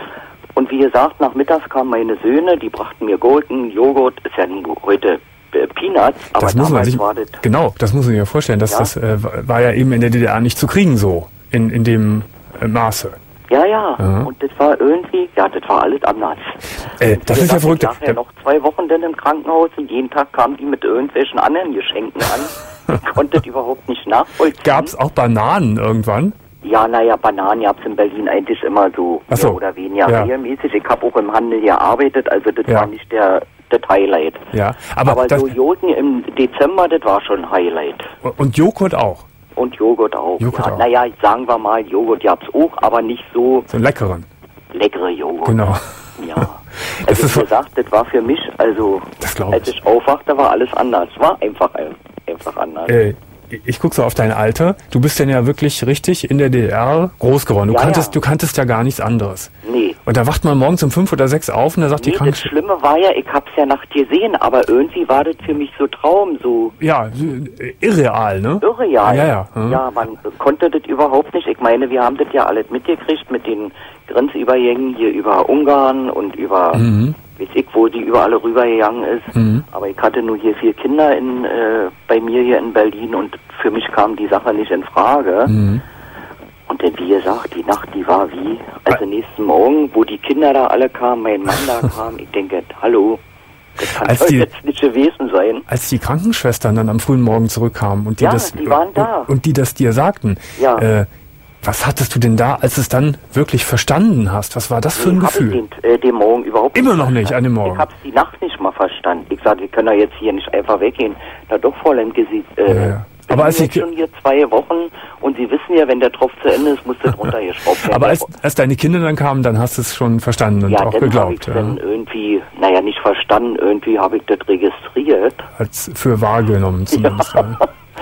Und wie gesagt, nachmittags kamen meine Söhne, die brachten mir Golden, Joghurt, ist ja nun heute äh, Peanuts, aber Das muss man damals sich, war das... genau, das muss man sich ja vorstellen. Dass Ja. das äh, war ja eben in der D D R nicht zu kriegen so, in, in dem äh, Maße. Ja, ja, Ja. und das war irgendwie, ja, das war alles anders. Äh, das ist ja verrückt. Ich lag ja Der- noch zwei Wochen dann im Krankenhaus und jeden Tag kamen die mit irgendwelchen anderen Geschenken an. Ich konnte das überhaupt nicht nachvollziehen. Gab es auch Bananen irgendwann? Ja, naja, Bananen gab es in Berlin eigentlich immer so, Ach so. mehr oder weniger Ja. regelmäßig. Ich habe auch im Handel gearbeitet, also das Ja. war nicht der, das Highlight. Ja, aber, Aber, das, so Joghurt im Dezember, das war schon ein Highlight. und Joghurt auch, Und Joghurt auch. Joghurt ja, auch. Naja, sagen wir mal, Joghurt gab's auch, aber nicht so so einen leckeren. leckere Joghurt. Genau. Ja. Das Also ist wie gesagt, das war für mich, also Das glaub als ich. ich aufwachte, war alles anders. War einfach einfach anders. Äh, ich gucke so auf dein Alter. Du bist denn ja wirklich richtig in der D D R groß geworden. Du Ja, kanntest, ja. du kanntest ja gar nichts anderes. Nee. Und da wacht man morgens um fünf oder sechs auf und da sagt die Nee, das Krankenschwester. Schlimme war ja, ich hab's ja nachts gesehen, aber irgendwie war das für mich so Traum, so Ja, äh, irreal, ne? irreal. Ja, ja. Mhm. Ja, man konnte das überhaupt nicht. Ich meine, wir haben das ja alles mitgekriegt mit den Grenzübergängen hier über Ungarn und über, Mhm. weiß ich, wo die überall rübergegangen ist. Mhm. Aber ich hatte nur hier vier Kinder in, äh, bei mir hier in Berlin und für mich kam die Sache nicht in Frage. Mhm. Und dann, wie gesagt, die Nacht, die war wie, also nächsten Morgen, wo die Kinder da alle kamen, mein Mann da kam, ich denke, hallo, das kann Als doch die- jetzt nicht gewesen sein. Als die Krankenschwestern dann am frühen Morgen zurückkamen und die Ja, das die waren da. Und, und die das dir sagten, Ja. äh, was hattest du denn da, als es dann wirklich verstanden hast? Was war das für ein Nee, hab Gefühl? ich den, äh, den Morgen überhaupt Immer nicht noch nicht, verstanden. an dem Morgen. Ich hab's die Nacht nicht mal verstanden. Ich sag, wir können ja jetzt hier nicht einfach weggehen. Na doch, Frau Lemke, Sie äh, Ja, ja. wir Aber als sind die jetzt schon hier zwei Wochen und Sie wissen ja, wenn der Tropf zu Ende ist, muss das runtergeschraubt werden. Aber als, als deine Kinder dann kamen, dann hast du es schon verstanden und ja, auch dann habe ich geglaubt. dann Ja. irgendwie, naja, nicht verstanden, irgendwie habe ich das registriert. Als für wahr genommen zumindest. Ja.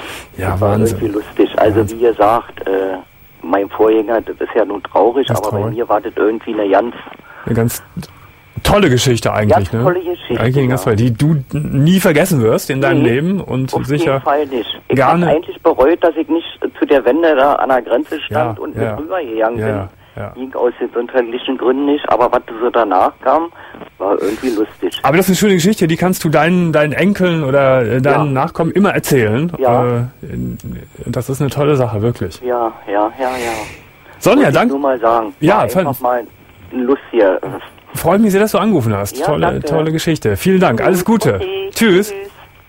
Ja, das war Wahnsinn. irgendwie lustig. Also Wahnsinn. Wie gesagt, äh, mein Vorgänger, das ist ja nun traurig, aber traurig. Bei mir war das irgendwie eine ganz... Eine ganz tolle Geschichte eigentlich, ganz ne? tolle Geschichte, eigentlich eine ganz tolle, die du nie vergessen wirst in deinem nee, Leben und auf sicher... Auf jeden Fall nicht. Ich habe eigentlich bereut, dass ich nicht zu der Wende da an der Grenze stand ja, und ja. mit rübergegangen ja, bin. Ja. Ja. Ging aus den unterschiedlichen Gründen nicht, aber was so danach kam, war irgendwie lustig. Aber das ist eine schöne Geschichte, die kannst du deinen, deinen Enkeln oder äh, deinen ja. Nachkommen immer erzählen. Ja. Äh, das ist eine tolle Sache, wirklich. Ja, ja, ja, ja. Sonja, danke. Ich nur mal sagen. Ja, einfach mal Lust hier. Freut mich sehr, dass du angerufen hast. Ja, tolle, danke. tolle Geschichte. Vielen Dank. Alles Gute. Okay. Tschüss. Tschüss.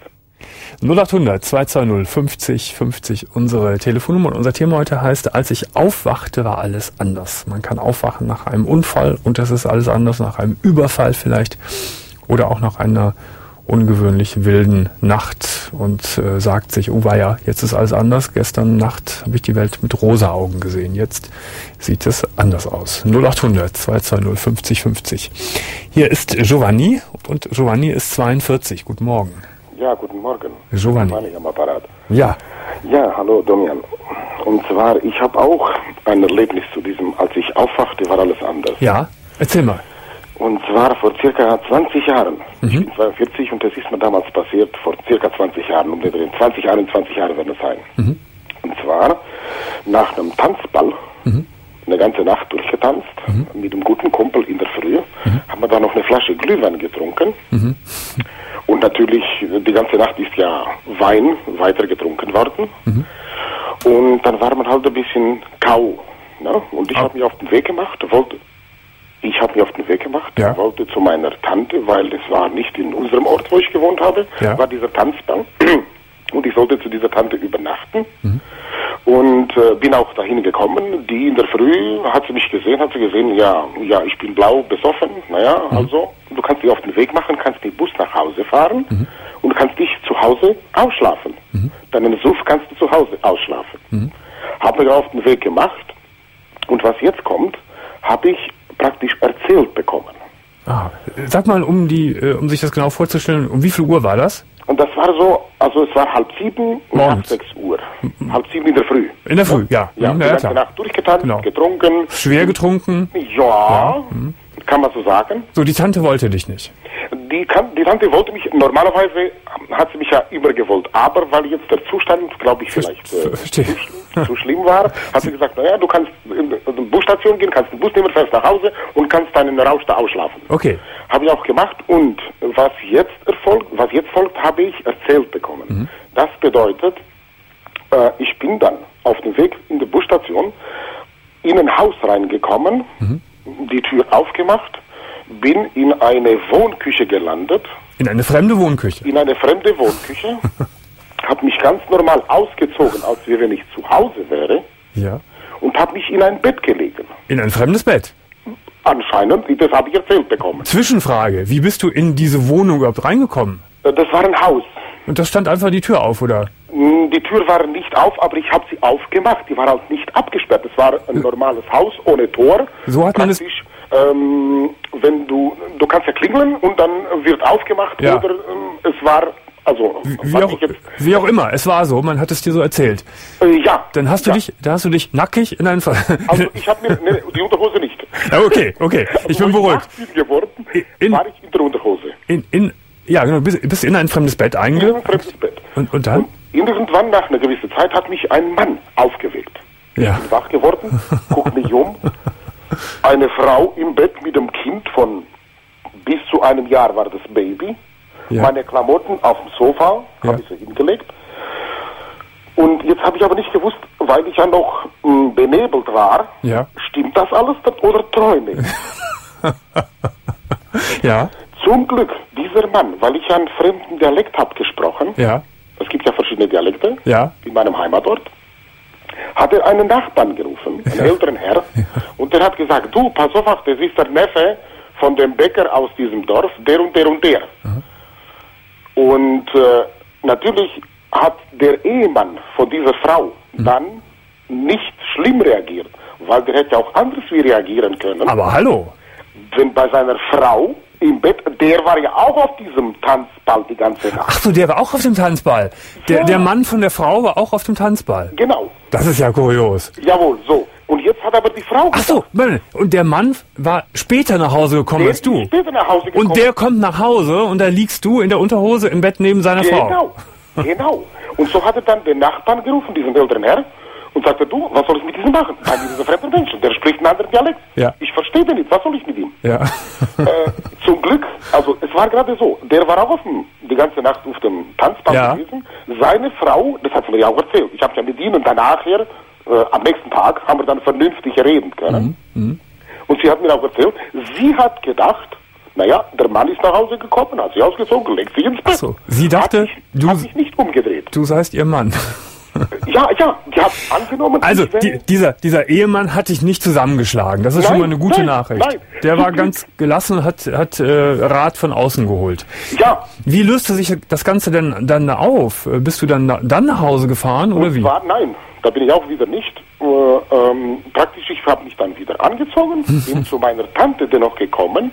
null acht hundert zwei zwei null fünfzig fünfzig unsere Telefonnummer und unser Thema heute heißt, als ich aufwachte, war alles anders. Man kann aufwachen nach einem Unfall und das ist alles anders, nach einem Überfall vielleicht oder auch nach einer ungewöhnlich wilden Nacht und äh, sagt sich, oh weia, jetzt ist alles anders. Gestern Nacht habe ich die Welt mit rosa Augen gesehen. Jetzt sieht es anders aus. null acht hundert zwei zwei null fünfzig fünfzig. Hier ist Giovanni und Giovanni ist zweiundvierzig. Guten Morgen. Ja, guten Morgen. Giovanni. Am Apparat. Ja. Ja, hallo Domian. Und zwar, ich habe auch ein Erlebnis zu diesem, als ich aufwachte, war alles anders. Ja, erzähl mal. Und zwar vor circa zwanzig Jahren. Mhm. Ich bin zweiundvierzig und das ist mir damals passiert, vor circa zwanzig Jahren, um den Dreh. zwanzig, einundzwanzig Jahre werden es sein. Mhm. Und zwar nach einem Tanzball, mhm. eine ganze Nacht durchgetanzt, mhm. mit einem guten Kumpel in der Früh, mhm. haben wir da noch eine Flasche Glühwein getrunken. Mhm. Und natürlich, die ganze Nacht ist ja Wein weiter getrunken worden. Mhm. Und dann war man halt ein bisschen kau. Ne? Und ich ah. habe mich auf den Weg gemacht, wollte, ich habe mich auf den Weg gemacht, ja. wollte zu meiner Tante, weil es war nicht in unserem Ort, wo ich gewohnt habe, ja. war dieser Tanzball. Und ich sollte zu dieser Tante übernachten. Mhm. Und äh, bin auch dahin gekommen. Die in der Früh hat sie mich gesehen, hat sie gesehen, ja, ja, ich bin blau besoffen. Naja, mhm. also, du kannst dich auf den Weg machen, kannst mit Bus nach Hause fahren mhm. und kannst dich zu Hause ausschlafen. Mhm. Deinen Suff kannst du zu Hause ausschlafen. Mhm. Habe mich auf den Weg gemacht und was jetzt kommt, habe ich praktisch erzählt bekommen. Ah, sag mal, um die, äh, um sich das genau vorzustellen, um wie viel Uhr war das? Und das war so, also es war halb sieben und halb sechs Uhr. Halb sieben in der Früh. In der Früh, ja. Ja, ja, die ja ganze Nacht durchgetanzt, genau. getrunken. Schwer getrunken? Ja, ja. Mhm. Kann man so sagen. So, die Tante wollte dich nicht? Die, die Tante wollte mich, normalerweise hat sie mich ja immer gewollt, aber weil jetzt der Zustand, glaube ich, vielleicht äh, zu, schlimm, zu schlimm war, hat sie gesagt, naja, du kannst in die Busstation gehen, kannst den Bus nehmen, fährst nach Hause und kannst deinen Rausch da ausschlafen. Okay. Habe ich auch gemacht und was jetzt erfolgt, was jetzt folgt, habe ich erzählt bekommen. Mhm. Das bedeutet, äh, ich bin dann auf dem Weg in die Busstation in ein Haus reingekommen, mhm. die Tür aufgemacht, bin in eine Wohnküche gelandet. In eine fremde Wohnküche? In eine fremde Wohnküche. Habe mich ganz normal ausgezogen, als wenn ich zu Hause wäre. Ja. Und habe mich in ein Bett gelegen. In ein fremdes Bett? Anscheinend, das habe ich erzählt bekommen. Zwischenfrage, wie bist du in diese Wohnung überhaupt reingekommen? Das war ein Haus. Und da stand einfach die Tür auf, oder? Die Tür war nicht auf, aber ich habe sie aufgemacht. Die war halt nicht abgesperrt. Es war ein normales Haus ohne Tor. So hat man es... Ähm, wenn du, du kannst ja klingeln und dann wird aufgemacht ja. oder ähm, es war, also... Wie auch, jetzt, wie auch immer, es war so, man hat es dir so erzählt. Äh, ja. Dann hast du ja. dich, da hast du dich nackig in einen... Ver also ich habe mir, ne, die Unterhose nicht. Ja, okay, okay, ich bin beruhigt. Als ich geworden in, war ich in der Unterhose. In, in, ja, genau, bist, bist in ein fremdes Bett einge... In ein fremdes Bett. Und, und dann? Und irgendwann nach einer gewissen Zeit hat mich ein Mann aufgeweckt. Ja. Ich bin wach geworden, guck mich um. Eine Frau im Bett mit dem Kind von bis zu einem Jahr war das Baby. Ja. Meine Klamotten auf dem Sofa, ja. habe ich sie hingelegt. Und jetzt habe ich aber nicht gewusst, weil ich ja noch mh, benebelt war, ja. stimmt das alles oder träume ich? Ja. Zum Glück, dieser Mann, weil ich ja einen fremden Dialekt habe gesprochen, ja. es gibt ja verschiedene Dialekte ja. in meinem Heimatort, hat er einen Nachbarn gerufen, einen ja. älteren Herr, ja. und der hat gesagt, du, pass auf, das ist der Neffe von dem Bäcker aus diesem Dorf, der und der und der. Mhm. Und äh, natürlich hat der Ehemann von dieser Frau mhm. dann nicht schlimm reagiert, weil der hätte auch anders wie reagieren können. Aber hallo! Wenn bei seiner Frau im Bett, der war ja auch auf diesem Tanzball die ganze Nacht. Ach so, der war auch auf dem Tanzball. Der, Ja. der Mann von der Frau war auch auf dem Tanzball. Genau. Das ist ja kurios. Jawohl, so. Und jetzt hat aber die Frau Ach so, Moment. Und der Mann war später nach Hause gekommen der als du. ist später nach Hause gekommen. Und der kommt nach Hause und da liegst du in der Unterhose im Bett neben seiner Frau. Genau, genau. Und so hat er dann den Nachbarn gerufen, diesen älteren Herr, und sagte, du, was soll ich mit diesem machen? Nein, dieser fremde Mensch, der spricht einen anderen Dialekt. Ja. Ich verstehe den nicht, was soll ich mit ihm? Ja. äh, zum Glück, also es war gerade so, der war auch auf dem, die ganze Nacht auf dem Tanzball Ja. gewesen. Seine Frau, das hat sie mir ja auch erzählt, ich habe ja mit ihm und danach her, äh, am nächsten Tag, haben wir dann vernünftig reden können. Mhm. Und sie hat mir auch erzählt, sie hat gedacht, naja, der Mann ist nach Hause gekommen, hat sich ausgezogen, legt sich ins Bett. Ach so, sie dachte, hat sich, du- hat sich nicht umgedreht. Du seist ihr Mann. Ja, ja, die hat angenommen. Also, ich wäre- die, dieser, dieser Ehemann hat dich nicht zusammengeschlagen. Das ist Nein, schon mal eine gute nein, Nachricht. nein. Der war Zum ganz gelassen, hat, hat äh, Rat von außen geholt. Ja, Wie löste sich das Ganze denn dann auf? Äh, Bist du dann, na- dann nach Hause gefahren oder und wie? zwar, nein, da bin ich auch wieder nicht. Äh, ähm, praktisch, ich habe mich dann wieder angezogen, bin zu meiner Tante dennoch gekommen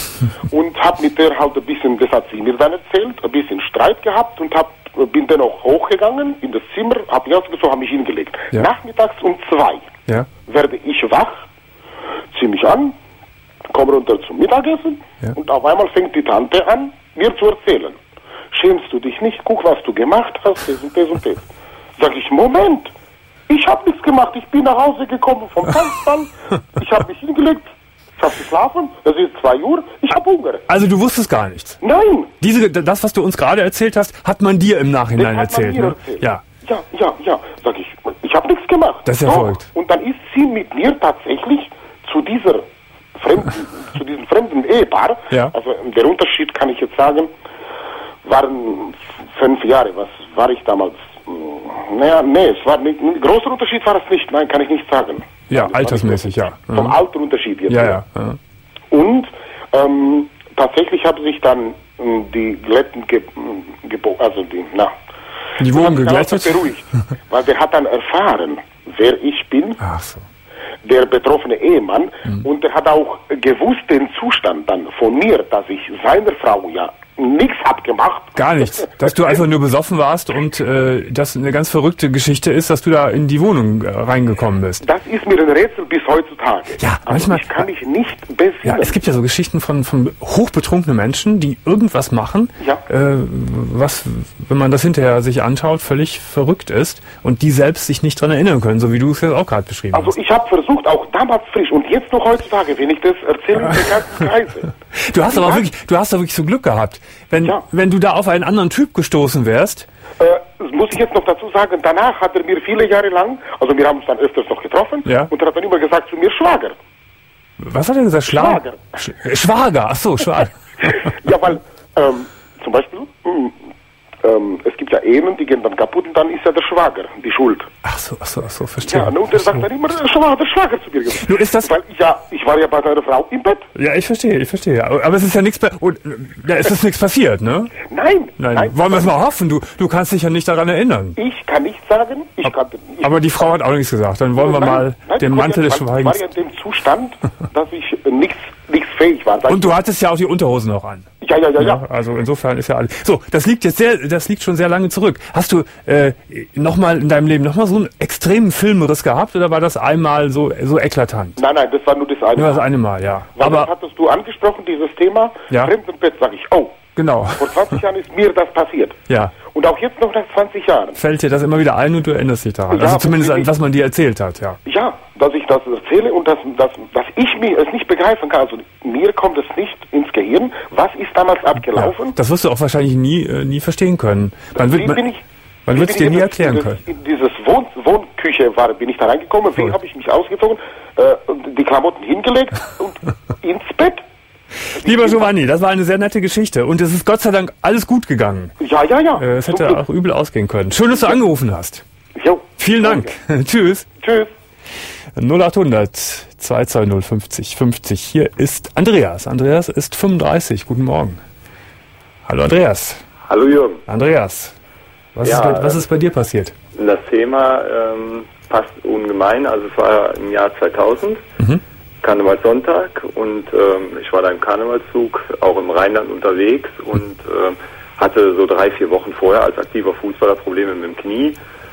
und habe mit der halt ein bisschen, das hat sie mir dann erzählt, ein bisschen Streit gehabt und hab, bin dennoch hochgegangen in das Zimmer, habe mich ausgezogen, habe mich hingelegt. Ja. Nachmittags um zwei Ja. werde ich wach, ziehe mich an, komme runter zum Mittagessen Ja. und auf einmal fängt die Tante an, mir zu erzählen. Schämst du dich nicht? Guck, was du gemacht hast, das und das und das. Sag ich, Moment, ich habe nichts gemacht, ich bin nach Hause gekommen vom Tanzball, ich habe mich hingelegt, ich habe geschlafen, es ist zwei Uhr, ich habe Hunger. Also du wusstest gar nichts. Nein, Diese, das, was du uns gerade erzählt hast, hat man dir im Nachhinein das hat man erzählt. mir Ne? erzählt. Ja. Ja, ja, ja, sag ich, ich habe nichts gemacht. Das ist ja So, verrückt. und dann ist sie mit mir tatsächlich zu dieser fremden, zu diesem fremden Ehepaar, Ja. also der Unterschied kann ich jetzt sagen, waren fünf Jahre, was war ich damals? Naja, nee, es war nicht, ein großer Unterschied war es nicht, nein, kann ich nicht sagen. Ja, Das war altersmäßig, nicht, ja. Vom Mhm. Alterunterschied jetzt. Ja, ja. ja. Und ähm, tatsächlich haben sich dann ähm, die Glätten, ge, gebo also die, na, Die wurden haben sich dann auch geglättet? beruhigt, weil der hat dann erfahren, wer ich bin, Ach so. der betroffene Ehemann, Mhm. und er hat auch gewusst den Zustand dann von mir, dass ich seiner Frau ja nichts hab gemacht. Gar nichts. Dass du einfach nur besoffen warst und äh, das eine ganz verrückte Geschichte ist, dass du da in die Wohnung äh, reingekommen bist. Das ist mir ein Rätsel bis heutzutage. Ja, also manchmal- ich kann mich nicht besinnen. Ja, es gibt ja so Geschichten von, von hochbetrunkenen Menschen, die irgendwas machen, Ja. äh, was, wenn man das hinterher sich anschaut, völlig verrückt ist und die selbst sich nicht dran erinnern können, so wie du es jetzt auch gerade beschrieben Also hast. ich habe versucht, auch damals frisch und jetzt noch heutzutage, wenn ich das erzähle, in der ganzen Kreise. Du hast aber Ja. wirklich, du hast doch wirklich so Glück gehabt. Wenn, Ja. wenn du da auf einen anderen Typ gestoßen wärst, Äh, das muss ich jetzt noch dazu sagen, danach hat er mir viele Jahre lang, also wir haben uns dann öfters noch getroffen, Ja. und er hat dann immer gesagt zu mir, Schwager. was hat er gesagt? Schlag- Schwager. Sch äh, Schwager, ach so, Schwager. Ja, weil ähm, zum Beispiel, mh, ähm, es gibt ja Ehen, die gehen dann kaputt und dann ist ja der Schwager die Schuld. Ach so, ach so, ach so, verstehe. Ja, ne, und er sagt dann immer, der Schwager, der Schwager zu mir gesagt. Nur ist das- Weil ich ja, ich war ja bei seiner Frau im Bett. Ja, ich verstehe, ich verstehe. Aber aber es ist ja nichts, pa- und, äh, ja, es ist nichts passiert, ne? Nein, Nein, wollen wir es mal hoffen. Du, du kannst dich ja nicht daran erinnern. ich kann nicht sagen, ich kann ich, Aber die Frau hat auch nichts gesagt. Dann wollen wir nein, mal nein, den ich war Mantel ja, des Ich war Schweigens. ja in dem Zustand, dass ich äh, nichts, nichts fähig war. sag Und ich. du hattest ja auch die Unterhosen noch an. Ja, ja, ja, ja. Ja, also insofern ist ja alles. So, das liegt jetzt sehr, das liegt schon sehr lange zurück. Hast du äh, nochmal in deinem Leben nochmal so einen extremen Filmriss gehabt oder war das einmal so so eklatant? Nein, nein, das war nur das eine. Nur das eine Mal, ja. Weil das Aber hattest du angesprochen, dieses Thema, Ja. Fremdenbett, sag ich, oh, genau, vor zwanzig Jahren ist mir das passiert. ja. Und auch jetzt noch nach zwanzig Jahren. Fällt dir das immer wieder ein und du erinnerst dich daran. Ja, Also zumindest an wirklich. was man dir erzählt hat, ja. Ja, dass ich das erzähle und dass, dass, dass ich mir es nicht begreifen kann. Also mir kommt es nicht ins Gehirn. Was ist damals ja. abgelaufen? Das wirst du auch wahrscheinlich nie äh, nie verstehen können. Man wird Wie man, bin ich, man wie wird es bin dir ich nie in das- erklären in können. das- In dieses Wohn Wohnküche war, bin ich da reingekommen. Voll. Wie habe ich mich ausgezogen? Äh, und die Klamotten hingelegt und ins Bett. Lieber Giovanni, das war eine sehr nette Geschichte und es ist Gott sei Dank alles gut gegangen. Ja, ja, ja. Äh, es Zum hätte Glück. auch übel ausgehen können. Schön, dass du angerufen hast. Jo. Vielen Dank. Tschüss. Tschüss. null acht hundert zwei zwei null fünfzig fünfzig. Hier ist Andreas. Andreas ist fünfunddreißig. Guten Morgen. Hallo Andreas. Hallo Jürgen. Andreas, was, Ja, ist, bei, was ist bei dir passiert? Das Thema ähm, passt ungemein. Also es war im Jahr zweitausend. Mhm. Karnevalssonntag und ähm, ich war da im Karnevalszug, auch im Rheinland unterwegs und äh, hatte so drei, vier Wochen vorher als aktiver Fußballer Probleme mit dem Knie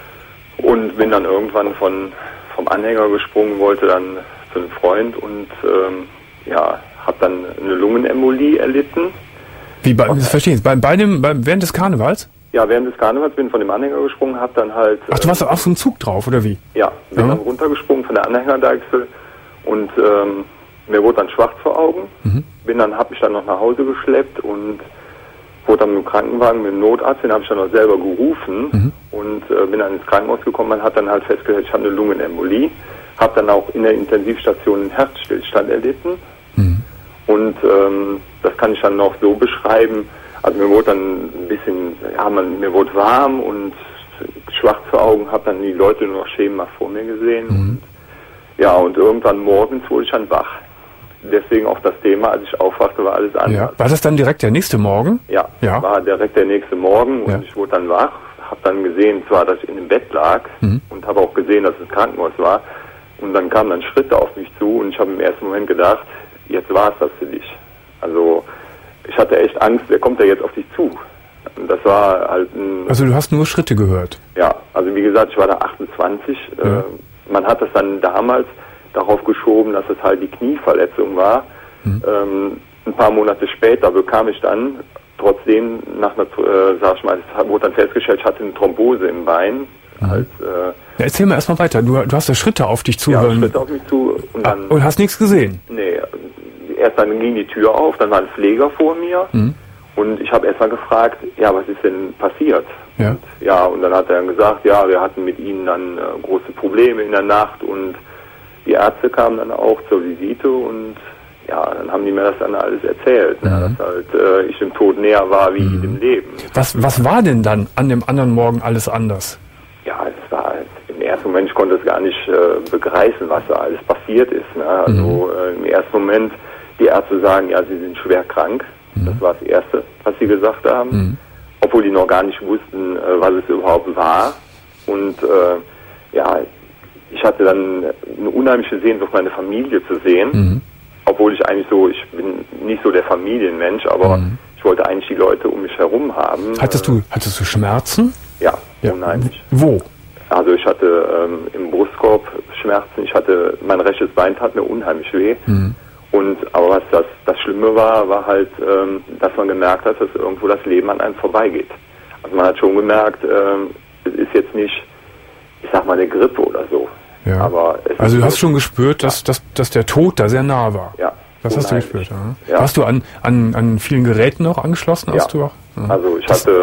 und bin dann irgendwann von vom Anhänger gesprungen, wollte dann zu einem Freund und ähm, ja, habe dann eine Lungenembolie erlitten. Wie, bei, das verstehe ich, bei, bei dem, bei, während des Karnevals? Ja, während des Karnevals bin von dem Anhänger gesprungen, habe dann halt... Ach, du warst äh, auf so einem Zug drauf, oder wie? Ja, bin ja. dann runtergesprungen von der Anhängerdeichsel und ähm, mir wurde dann schwarz vor Augen. Mhm. Bin dann, habe mich dann noch nach Hause geschleppt und wurde dann mit dem Krankenwagen, mit dem Notarzt, den habe ich dann noch selber gerufen mhm. und äh, bin dann ins Krankenhaus gekommen. Man hat dann halt festgestellt, ich habe eine Lungenembolie, habe dann auch in der Intensivstation einen Herzstillstand erlitten. Mhm. Und ähm, das kann ich dann noch so beschreiben, also mir wurde dann ein bisschen, ja, man, mir wurde warm und schwarz vor Augen, habe dann die Leute nur noch schemenhaft vor mir gesehen. Mhm. Und, ja, und irgendwann morgens wurde ich dann wach. Deswegen auch das Thema, als ich aufwachte, war alles anders. Ja. War das dann direkt der nächste Morgen? Ja, ja. war direkt der nächste Morgen und ja. ich wurde dann wach, habe dann gesehen, zwar, dass ich in dem Bett lag mhm. und habe auch gesehen, dass es ein Krankenhaus war. Und dann kamen dann Schritte auf mich zu und ich habe im ersten Moment gedacht, jetzt war es das für dich. Also ich hatte echt Angst, wer kommt da jetzt auf dich zu? Und das war halt ein... Also du hast nur Schritte gehört? Ja, also wie gesagt, ich war da achtundzwanzig. Ja. Äh, man hat das dann damals darauf geschoben, dass es halt die Knieverletzung war. Mhm. Ähm, ein paar Monate später bekam ich dann, trotzdem, nach einer, äh, sag ich mal, es wurde dann festgestellt, ich hatte eine Thrombose im Bein. Mhm. Als, äh, ja, erzähl mal erstmal weiter. Du, du hast ja Schritte auf dich zu. Ja, Schritte auf mich zu. Und, dann, ah, und hast nichts gesehen? Nee, erst dann ging die Tür auf, dann war ein Pfleger vor mir. Mhm. Und ich habe erst mal gefragt, ja, was ist denn passiert? Ja. Und, ja, und dann hat er gesagt, ja, wir hatten mit ihnen dann äh, große Probleme in der Nacht und die Ärzte kamen dann auch zur Visite und ja, dann haben die mir das dann alles erzählt, mhm. ne, dass halt äh, ich dem Tod näher war wie mhm. dem Leben. Was, was war denn dann an dem anderen Morgen alles anders? Ja, es war im ersten Moment, ich konnte es gar nicht äh, begreifen, was da alles passiert ist. Ne? Also mhm. äh, im ersten Moment, die Ärzte sagen, ja, sie sind schwer krank. Mhm. Das war das Erste, was sie gesagt haben. Mhm. Obwohl die noch gar nicht wussten, äh, was es überhaupt war. Und äh, ja, ich hatte dann eine unheimliche Sehnsucht, meine Familie zu sehen. Mhm. Obwohl ich eigentlich so, ich bin nicht so der Familienmensch, aber mhm. ich wollte eigentlich die Leute um mich herum haben. Hattest du, hattest du Schmerzen? Ja, ja. unheimlich. Wo? Also ich hatte ähm, im Brustkorb Schmerzen, ich hatte, mein rechtes Bein tat mir unheimlich weh. Mhm. Und, aber was das, das Schlimme war, war halt, ähm, dass man gemerkt hat, dass irgendwo das Leben an einem vorbeigeht. Also man hat schon gemerkt, ähm, es ist jetzt nicht, ich sag mal, eine Grippe oder so. Ja. Aber es also du hast so, schon gespürt, dass, ja. dass, dass der Tod da sehr nah war. Ja. Das hast du gespürt, ja. ja. Warst du an, an, an vielen Geräten auch angeschlossen? Hast ja. du auch? Ja. Also ich das hatte,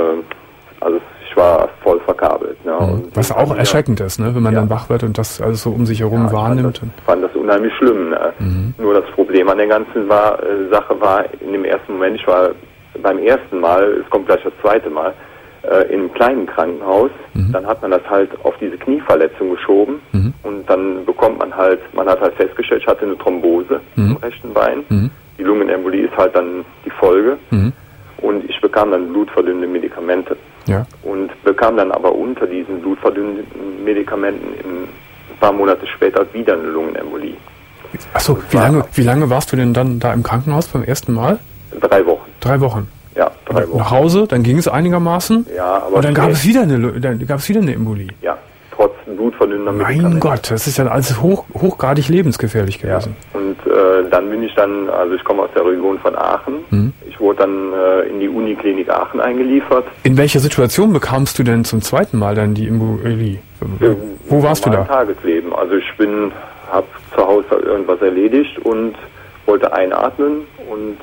äh, also ich war voll verkabelt. Ne? Mhm. Was auch wieder erschreckend ist, ne? Wenn man ja. dann wach wird und das alles so um sich herum ja, wahrnimmt. Ich fand das, fand das unheimlich schlimm. Ne? Mhm. Nur das Problem an der ganzen war, äh, Sache war, in dem ersten Moment, ich war beim ersten Mal, es kommt gleich das zweite Mal, äh, in einem kleinen Krankenhaus, mhm. dann hat man das halt auf diese Knieverletzung geschoben mhm. und dann bekommt man halt, man hat halt festgestellt, ich hatte eine Thrombose mhm. im rechten Bein. Mhm. Die Lungenembolie ist halt dann die Folge. Mhm. Und ich bekam dann blutverdünnende Medikamente. Ja. Und bekam dann aber unter diesen blutverdünnenden Medikamenten ein paar Monate später wieder eine Lungenembolie. Achso, wie lange, wie lange warst du denn dann da im Krankenhaus beim ersten Mal? Drei Wochen. Drei Wochen? Ja, drei Wochen. Nach Hause, dann ging es einigermaßen? Ja, aber... Und dann gab es wieder eine, dann gab es wieder eine Embolie? Ja, trotz blutverdünnender Medikamente. Mein Gott, das ist ja alles hoch, hochgradig lebensgefährlich gewesen. Ja. Und äh, dann bin ich dann, also ich komme aus der Region von Aachen. Mhm. Ich wurde dann äh, in die Uniklinik Aachen eingeliefert. In welcher Situation bekamst du denn zum zweiten Mal dann die Embolie? Äh, Wo warst du da? Tagesleben. Also ich bin, habe zu Hause irgendwas erledigt und wollte einatmen und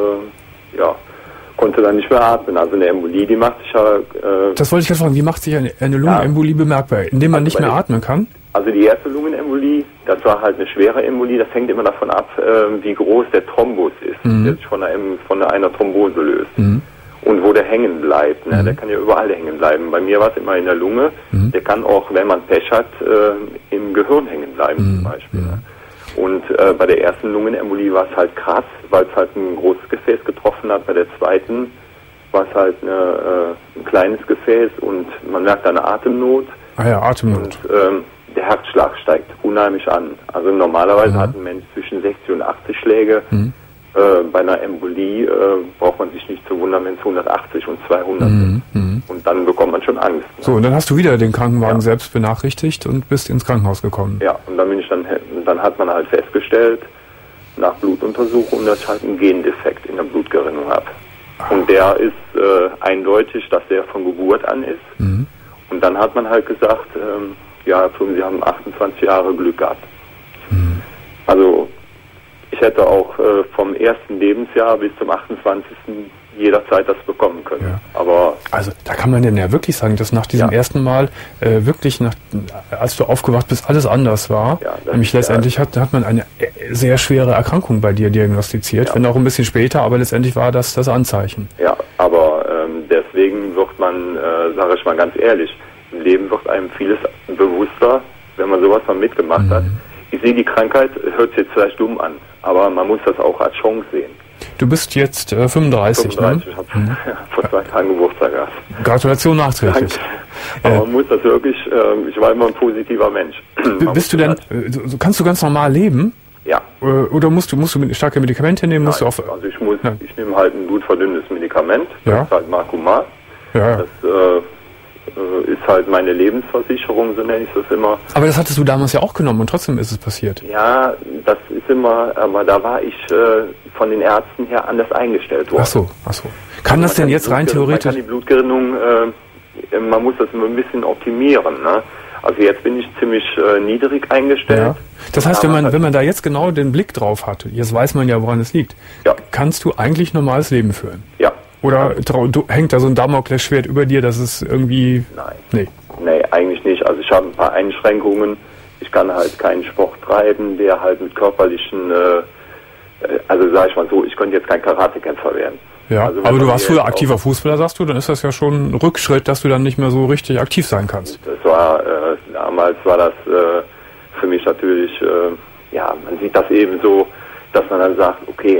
äh, ja, konnte dann nicht mehr atmen. Also eine Embolie, die macht sich ja... Äh, das wollte ich gerade fragen, wie macht sich eine, eine Lungenembolie ja. bemerkbar? Indem man also nicht mehr atmen kann? Also die erste Lungenembolie, das war halt eine schwere Embolie, das hängt immer davon ab, äh, wie groß der Thrombus ist, mhm. der sich von einer, von einer Thrombose löst. Mhm. Und wo der hängen bleibt, ne? Mhm. Der kann ja überall hängen bleiben. Bei mir war es immer in der Lunge, mhm. der kann auch, wenn man Pech hat, äh, im Gehirn hängen bleiben mhm. zum Beispiel. Mhm. Ne? Und äh, bei der ersten Lungenembolie war es halt krass, weil es halt ein großes Gefäß getroffen hat. Bei der zweiten war es halt eine, äh, ein kleines Gefäß und man merkt eine Atemnot. Ah ja, Atemnot. Und ähm, der Herzschlag steigt unheimlich an. Also normalerweise mhm. hat ein Mensch zwischen sechzig und achtzig Schläge. Mhm. Äh, bei einer Embolie äh, braucht man sich nicht zu wundern, wenn es hundertachtzig und zweihundert mhm. sind. Und dann bekommt man schon Angst. Ne? So, und dann hast du wieder den Krankenwagen ja. selbst benachrichtigt und bist ins Krankenhaus gekommen. Ja, und dann bin ich dann, dann hat man halt festgestellt, nach Blutuntersuchung, dass ich halt einen Gendefekt in der Blutgerinnung habe. Und der ist äh, eindeutig, dass der von Geburt an ist. Mhm. Und dann hat man halt gesagt, ähm, ja, Sie haben achtundzwanzig Jahre Glück gehabt. Mhm. Also ich hätte auch äh, vom ersten Lebensjahr bis zum achtundzwanzigsten jederzeit das bekommen können. Ja. Aber also da kann man denn ja wirklich sagen, dass nach diesem ja. ersten Mal äh, wirklich, nach, als du aufgewacht bist, alles anders war. Ja, Nämlich letztendlich ja. hat, hat man eine sehr schwere Erkrankung bei dir diagnostiziert, ja. wenn auch ein bisschen später, aber letztendlich war das das Anzeichen. Ja, aber ähm, deswegen wird man, äh, sage ich mal ganz ehrlich, im Leben wird einem vieles bewusster, wenn man sowas mal mitgemacht mhm. hat. Ich sehe die Krankheit, hört sich jetzt vielleicht dumm an, aber man muss das auch als Chance sehen. Du bist jetzt äh, fünfunddreißig, fünfunddreißig, ne? Ich habe mhm. ja, vor zwei Tagen Geburtstag gehabt. Gratulation nachträglich. Danke. Aber äh, man muss das wirklich, äh, ich war immer ein positiver Mensch. Bist du denn, äh, so, kannst du ganz normal leben? Ja. Äh, oder musst du musst du starke Medikamente nehmen? Musst Nein, du auf, also ich muss, ja. ich nehme halt ein blutverdünnendes Medikament, das ja. ist halt Marcumar. Ja. Das äh, ist halt meine Lebensversicherung, so nenne ich das immer. Aber das hattest du damals ja auch genommen und trotzdem ist es passiert. Ja, das ist immer, aber da war ich äh, von den Ärzten her anders eingestellt worden. Ach so, ach so. Kann also das denn jetzt rein theoretisch... Man kann die Blutgerinnung, äh, man muss das immer ein bisschen optimieren, ne? Also jetzt bin ich ziemlich äh, niedrig eingestellt. Ja. Das heißt, wenn man, wenn man da jetzt genau den Blick drauf hat, jetzt weiß man ja, woran es liegt, ja. kannst du eigentlich normales Leben führen? Ja. Oder du, hängt da so ein Damoklesschwert über dir, dass es irgendwie... Nein. Nee. Nee, eigentlich nicht. Also ich habe ein paar Einschränkungen. Ich kann halt keinen Sport treiben, der halt mit körperlichen... Äh, also sag ich mal so, ich könnte jetzt kein Karatekämpfer werden. Ja, also, aber du warst früher aktiver Fußballer, sagst du, dann ist das ja schon ein Rückschritt, dass du dann nicht mehr so richtig aktiv sein kannst. Das war, äh, damals war das äh, für mich natürlich, äh, ja, man sieht das eben so, dass man dann sagt, okay,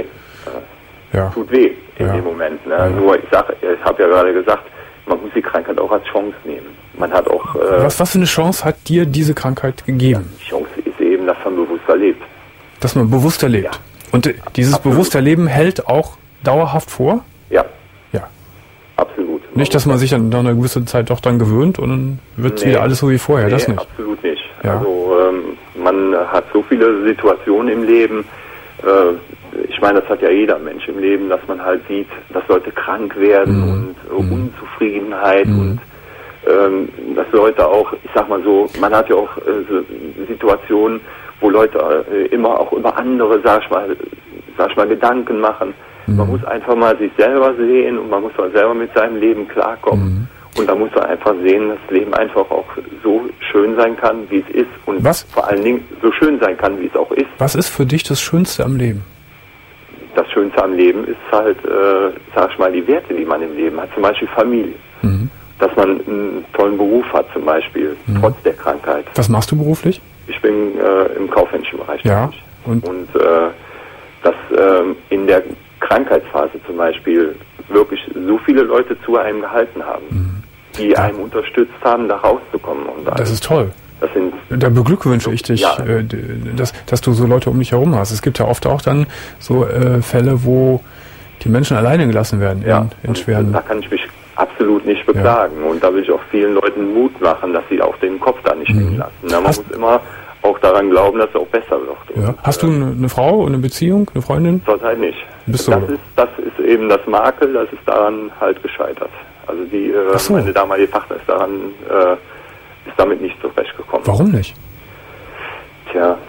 äh, ja. tut weh in ja. dem Moment. Ne? Ja. Nur, ich sag, ich habe ja gerade gesagt, man muss die Krankheit auch als Chance nehmen. Man hat auch... Äh, was, was für eine Chance hat dir diese Krankheit gegeben? Die Chance ist eben, dass man bewusster lebt. Dass man bewusster lebt. Ja. Und äh, dieses Absolut. bewusster Leben hält auch dauerhaft vor? Ja. Ja. Absolut. Nicht, dass man sich dann nach einer gewissen Zeit doch dann gewöhnt und dann wird nee. wieder alles so wie vorher, nee, das nicht? Absolut nicht. Ja. Also ähm, man hat so viele Situationen im Leben, äh, ich meine, das hat ja jeder Mensch im Leben, dass man halt sieht, dass Leute krank werden mhm. und äh, mhm. Unzufriedenheit mhm. und ähm, dass Leute auch, ich sag mal so, man hat ja auch äh, so Situationen, wo Leute äh, immer auch über andere, sag ich mal, sag ich mal, Gedanken machen. Mhm. Man muss einfach mal sich selber sehen und man muss mal selber mit seinem Leben klarkommen. Mhm. Und da muss man einfach sehen, dass das Leben einfach auch so schön sein kann, wie es ist. Und Was? vor allen Dingen so schön sein kann, wie es auch ist. Was ist für dich das Schönste am Leben? Das Schönste am Leben ist halt, äh, sag ich mal, die Werte, die man im Leben hat. Zum Beispiel Familie. Mhm. Dass man einen tollen Beruf hat, zum Beispiel, mhm. trotz der Krankheit. Was machst du beruflich? Ich bin äh, im kaufmännischen Bereich ja. tätig. Und, und äh, dass äh, in der Krankheitsphase zum Beispiel wirklich so viele Leute zu einem gehalten haben, mhm. die ja. einem unterstützt haben, da rauszukommen. Und das ist toll. Das sind da beglückwünsche ich dich, ja. äh, dass, dass du so Leute um dich herum hast. Es gibt ja oft auch dann so äh, Fälle, wo die Menschen alleine gelassen werden in, ja. in schweren... Da kann ich mich absolut nicht beklagen. Ja. Und da will ich auch vielen Leuten Mut machen, dass sie auch den Kopf da nicht hängen mhm. lassen. Na, man hast muss immer auch daran glauben, dass es auch besser wird. Ja. Und, hast du eine, eine Frau, eine Beziehung, eine Freundin? Zurzeit nicht. Bist du das, ist, das ist eben das Makel, das ist daran halt gescheitert. Also die, äh, so. meine damalige Partner ist daran, äh, ist damit nicht zurechtgekommen. Warum nicht? Tja,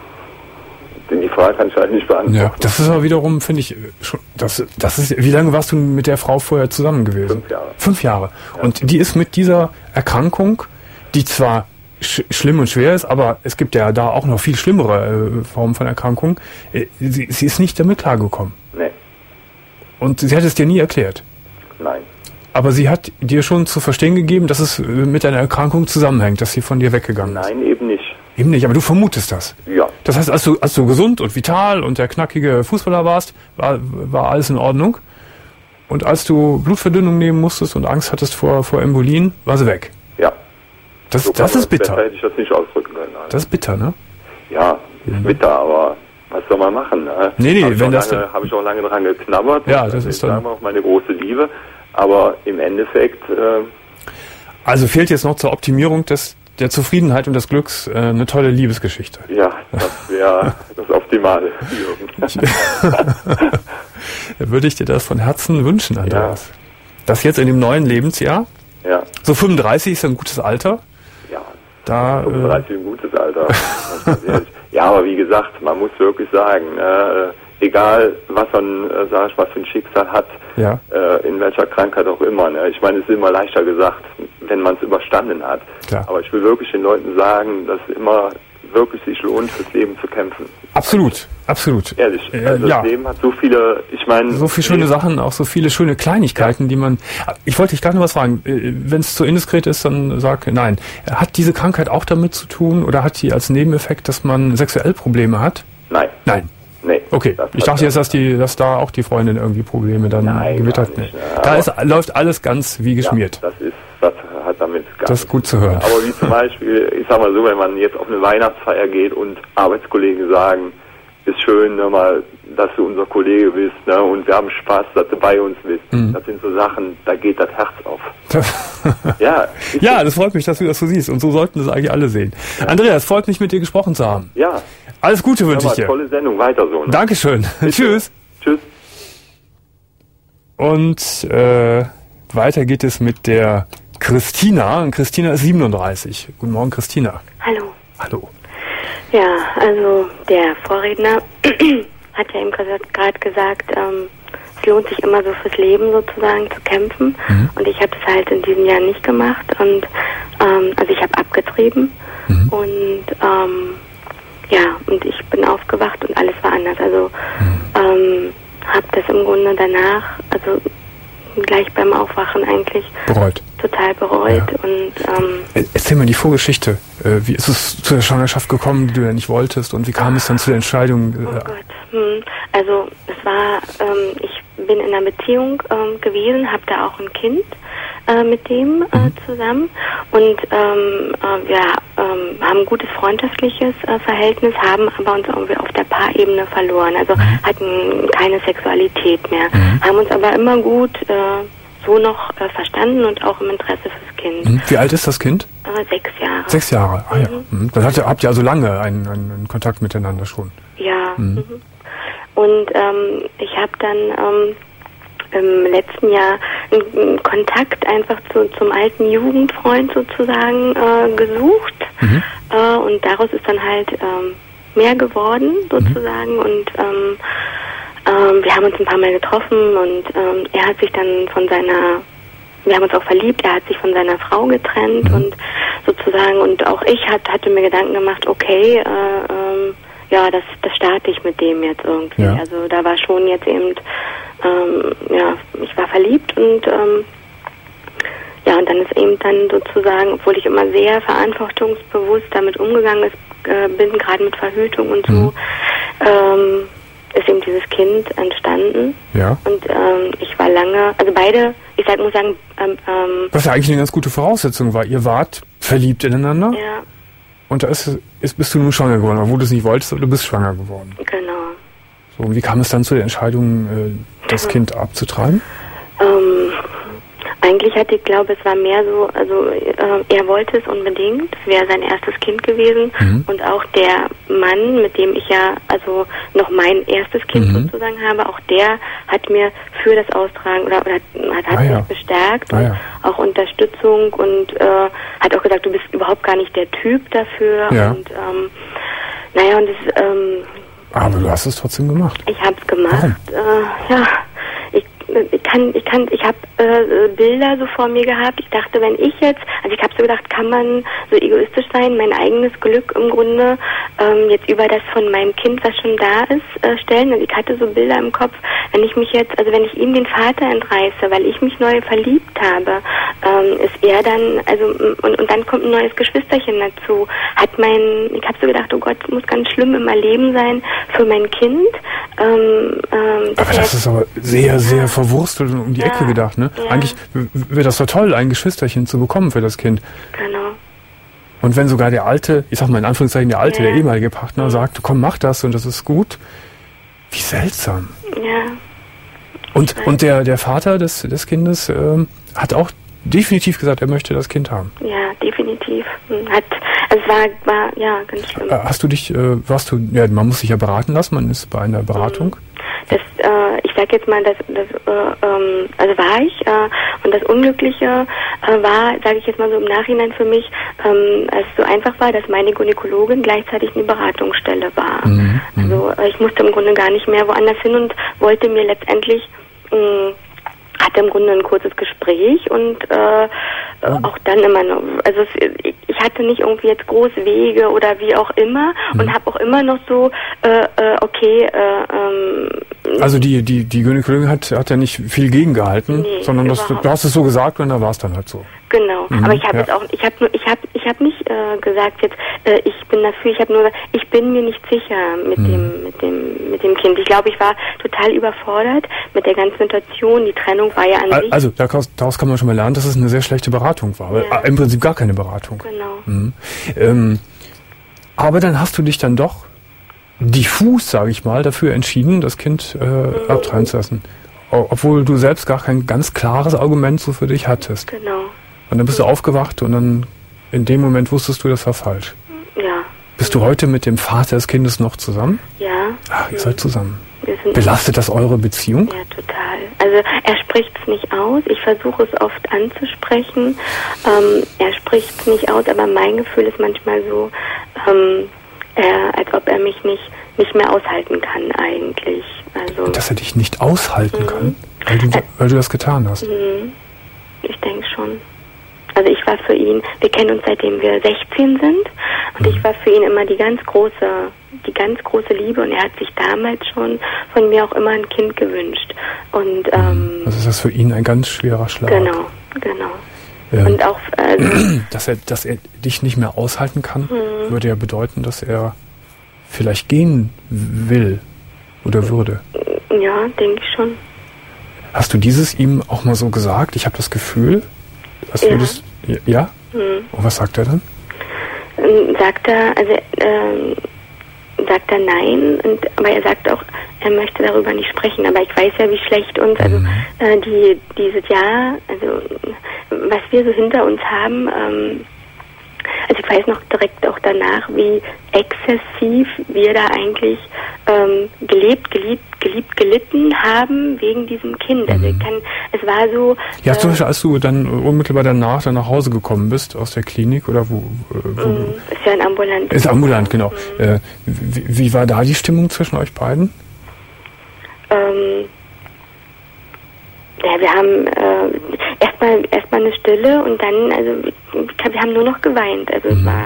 die Frage kann ich halt nicht beantworten. Ja, das ist aber wiederum, finde ich, schon, das, das ist, wie lange warst du mit der Frau vorher zusammen gewesen? Fünf Jahre. Fünf Jahre. Ja. Und die ist mit dieser Erkrankung, die zwar sch- schlimm und schwer ist, aber es gibt ja da auch noch viel schlimmere äh, Formen von Erkrankung, äh, sie, sie ist nicht damit klargekommen. Nee. Und sie hat es dir nie erklärt? Nein. Aber sie hat dir schon zu verstehen gegeben, dass es mit deiner Erkrankung zusammenhängt, dass sie von dir weggegangen ist? Nein, eben nicht. Eben nicht, aber du vermutest das. Ja. Das heißt, als du, als du gesund und vital und der knackige Fußballer warst, war, war alles in Ordnung. Und als du Blutverdünnung nehmen musstest und Angst hattest vor, vor Embolien, war sie weg. Ja. Das, so das ist bitter. Besser hätte ich das nicht ausdrücken können. Also. Das ist bitter, ne? Ja, ist Mhm. bitter, aber was soll man machen? Ne? Nee, nee, hab wenn das... Habe ich auch lange dran geknabbert. Ja, das ist dann... auch meine große Liebe. Aber im Endeffekt... Äh, also fehlt jetzt noch zur Optimierung des, der Zufriedenheit und des Glücks äh, eine tolle Liebesgeschichte. Ja, das wäre das Optimale. Da würde ich dir das von Herzen wünschen, Andreas. Ja. Das jetzt in dem neuen Lebensjahr? Ja. So fünfunddreißig ist ein gutes Alter? Ja, da, fünfunddreißig ist ein gutes Alter. Ja, aber wie gesagt, man muss wirklich sagen, äh, egal was man, äh, sag ich mal, für ein Schicksal hat, ja. äh, in welcher Krankheit auch immer. Ne? Ich meine, es ist immer leichter gesagt, wenn man es überstanden hat. Klar. Aber ich will wirklich den Leuten sagen, dass es immer wirklich sich lohnt, fürs Leben zu kämpfen. Absolut, absolut. Ehrlich, äh, also ja. das Leben hat so viele, ich meine... So viele schöne Sachen, auch so viele schöne Kleinigkeiten, ja. die man... Ich wollte dich gerade noch was fragen. Wenn es zu indiskret ist, dann sag nein. Hat diese Krankheit auch damit zu tun oder hat die als Nebeneffekt, dass man sexuell Probleme hat? Nein. Nein. Nee. Okay, ich dachte jetzt, dass die, dass da auch die Freundin irgendwie Probleme dann Nein, gewittert. Nicht, nee. Da ist, läuft alles ganz wie geschmiert. Ja, das ist, das hat damit gar Das ist gut zu hören. Aber wie zum Beispiel, ich sag mal so, wenn man jetzt auf eine Weihnachtsfeier geht und Arbeitskollegen sagen, ist schön, ne, mal, dass du unser Kollege bist, ne, und wir haben Spaß, dass du bei uns bist. Mhm. Das sind so Sachen, da geht das Herz auf. ja, ja, das freut mich, dass du das so siehst. Und so sollten das eigentlich alle sehen. Ja. Andreas, freut mich, mit dir gesprochen zu haben. Ja. Alles Gute wünsche ich dir. Tolle Sendung, weiter so. Ne? Dankeschön. Tschüss. Tschüss. Und äh, weiter geht es mit der Christina. Und Christina ist siebenunddreißig. Guten Morgen, Christina. Hallo. Hallo. Ja, also der Vorredner hat ja eben gerade gesagt, ähm, es lohnt sich immer so fürs Leben sozusagen zu kämpfen. Mhm. Und ich habe das halt in diesem Jahr nicht gemacht. Und ähm, also ich habe abgetrieben. Mhm. Und ähm, ja, und ich bin aufgewacht und alles war anders. Also mhm. ähm, habe das im Grunde danach, also gleich beim Aufwachen eigentlich bereut. Total bereut. Ja. Und ähm, erzähl mal die Vorgeschichte. Äh, wie ist es zu der Schwangerschaft gekommen, die du ja nicht wolltest, und wie kam es dann zu der Entscheidung? Äh, oh Gott. Hm. Also es war, ähm, ich bin in einer Beziehung ähm, gewesen, habe da auch ein Kind äh, mit dem äh, mhm. zusammen, und ähm, äh, wir ähm, haben ein gutes freundschaftliches äh, Verhältnis, haben aber uns irgendwie auf der Paarebene verloren, also mhm. hatten keine Sexualität mehr, mhm. haben uns aber immer gut äh, so noch äh, verstanden und auch im Interesse fürs Kind. Mhm. Wie alt ist das Kind? Äh, sechs Jahre. Sechs Jahre, ah mhm. ja. Mhm. Dann habt ihr, habt ihr also lange einen, einen Kontakt miteinander schon. Ja. Mhm. Mhm. Und ähm, ich habe dann ähm, im letzten Jahr einen Kontakt einfach zu, zum alten Jugendfreund sozusagen äh, gesucht. Mhm. Äh, und daraus ist dann halt ähm, mehr geworden sozusagen. Mhm. Und ähm, ähm, wir haben uns ein paar Mal getroffen, und ähm, er hat sich dann von seiner, wir haben uns auch verliebt, er hat sich von seiner Frau getrennt, mhm. und sozusagen, und auch ich hat, hatte mir Gedanken gemacht, okay, äh, ähm, ja, das, das starte ich mit dem jetzt irgendwie. Ja. Also da war schon jetzt eben, ähm, ja, ich war verliebt, und ähm, ja, und dann ist eben dann sozusagen, obwohl ich immer sehr verantwortungsbewusst damit umgegangen ist, äh, bin, gerade mit Verhütung und so, mhm. ähm, ist eben dieses Kind entstanden. Ja. Und ähm, ich war lange, also beide, ich sag, muss sagen, ähm, ähm, was ja eigentlich eine ganz gute Voraussetzung war. Ihr wart verliebt ineinander. Ja. Und da ist, ist, bist du nun schwanger geworden, obwohl du es nicht wolltest, aber du bist schwanger geworden. Genau. So, und wie kam es dann zu der Entscheidung, äh, das Kind abzutreiben? Ähm, eigentlich hatte ich, glaube, es war mehr so, also äh, er wollte es unbedingt, es wäre sein erstes Kind gewesen, mhm. und auch der Mann, mit dem ich ja also noch mein erstes Kind mhm. sozusagen habe, auch der hat mir für das Austragen oder, oder hat, hat ah, ja. mich bestärkt, ah, und ja. auch Unterstützung, und äh, hat auch gesagt, du bist überhaupt gar nicht der Typ dafür, ja. und ähm, naja, und das ähm, aber du hast es trotzdem gemacht. Ich habe es gemacht, äh, ja. Ich, ich kann, ich kann, ich habe äh, Bilder so vor mir gehabt. Ich dachte, wenn ich jetzt, also ich habe so gedacht, kann man so egoistisch sein, mein eigenes Glück im Grunde ähm, jetzt über das von meinem Kind, was schon da ist, äh, stellen. Also ich hatte so Bilder im Kopf, wenn ich mich jetzt, also wenn ich ihm den Vater entreiße, weil ich mich neu verliebt habe, ähm, ist er dann, also und, und dann kommt ein neues Geschwisterchen dazu. Hat mein, ich habe so gedacht, oh Gott, es muss ganz schlimm im Leben sein für mein Kind. Ähm, ähm, aber das ist aber sehr, sehr verwurstelt und um die ja, Ecke gedacht, ne? Ja. Eigentlich wäre das doch toll, ein Geschwisterchen zu bekommen für das Kind. Genau. Und wenn sogar der alte, ich sag mal in Anführungszeichen der alte, ja. der ehemalige Partner sagt, komm, mach das und das ist gut. Wie seltsam. Ja. Und, und der, der Vater des, des Kindes ähm, hat auch definitiv gesagt, er möchte das Kind haben. Ja, definitiv. Hat, also es war, war, ja, ganz schlimm. Hast du dich, äh, warst du, ja, man muss sich ja beraten lassen, man ist bei einer Beratung. Das, äh, ich sag jetzt mal, das, das, äh, ähm, also war ich, äh, und das Unglückliche äh, war, sage ich jetzt mal so im Nachhinein für mich, ähm, als es so einfach war, dass meine Gynäkologin gleichzeitig eine Beratungsstelle war. Mhm. Also äh, ich musste im Grunde gar nicht mehr woanders hin und wollte mir letztendlich mh, hatte im Grunde ein kurzes Gespräch und äh, mhm. auch dann immer noch, also es, ich hatte nicht irgendwie jetzt große Wege oder wie auch immer mhm. und habe auch immer noch so, äh, äh, okay, äh, ähm, also die die die Gynäkologin hat hat ja nicht viel gegengehalten, nee, sondern das, du hast es so gesagt und dann war es dann halt so. Genau, mhm, aber ich habe ja. jetzt auch, ich habe nur, ich habe, ich habe nicht äh, gesagt jetzt, äh, ich bin dafür. Ich habe nur, ich bin mir nicht sicher mit mhm. dem, mit dem, mit dem Kind. Ich glaube, ich war total überfordert mit der ganzen Situation. Die Trennung war ja an also, sich. Also daraus, daraus kann man schon mal lernen, dass es eine sehr schlechte Beratung war. Ja. Im Prinzip gar keine Beratung. Genau. Mhm. Ähm, aber dann hast du dich dann doch diffus, sage ich mal, dafür entschieden, das Kind äh, mhm. abtreiben zu lassen, obwohl du selbst gar kein ganz klares Argument so für dich hattest. Genau. Und dann bist du aufgewacht und dann in dem Moment wusstest du, das war falsch. Ja. Bist du heute mit dem Vater des Kindes noch zusammen? Ja. Ach, ihr seid zusammen. Wir sind Belastet das eure Beziehung? Ja, total. Also er spricht es nicht aus. Ich versuche es oft anzusprechen. Ähm, er spricht es nicht aus, aber mein Gefühl ist manchmal so, ähm, er, als ob er mich nicht, nicht mehr aushalten kann eigentlich. Also, dass er dich nicht aushalten mhm. kann, weil du, weil du das getan hast? Mhm. Ich denke schon. Also ich war für ihn, wir kennen uns seitdem wir sechzehn sind und ich war für ihn immer die ganz große, die ganz große Liebe und er hat sich damals schon von mir auch immer ein Kind gewünscht. Und ähm, also ist das für ihn ein ganz schwerer Schlag. Genau, genau. Ähm, und auch also, dass er, dass er dich nicht mehr aushalten kann, mhm. würde ja bedeuten, dass er vielleicht gehen will oder würde. Ja, denke ich schon. Hast du dieses ihm auch mal so gesagt? Ich habe das Gefühl, als ja. würdest ja? Mhm. Und was sagt er dann? Sagt er, also ähm, sagt er nein, und, aber er sagt auch, er möchte darüber nicht sprechen. Aber ich weiß ja, wie schlecht uns, also mhm. äh, die dieses Jahr, also was wir so hinter uns haben, ähm, also ich weiß noch direkt auch danach, wie exzessiv wir da eigentlich ähm, gelebt, geliebt, geliebt, gelitten haben wegen diesem Kind. Also ich kann, es war so... Ja, äh, zum Beispiel, als du dann unmittelbar danach dann nach Hause gekommen bist aus der Klinik oder wo... wo mh, ist ja ein ambulant. Ist ambulant, genau. Mhm. Äh, wie, wie war da die Stimmung zwischen euch beiden? Ähm... Ja, wir haben äh, erstmal erstmal eine Stille und dann, also wir haben nur noch geweint. Also es war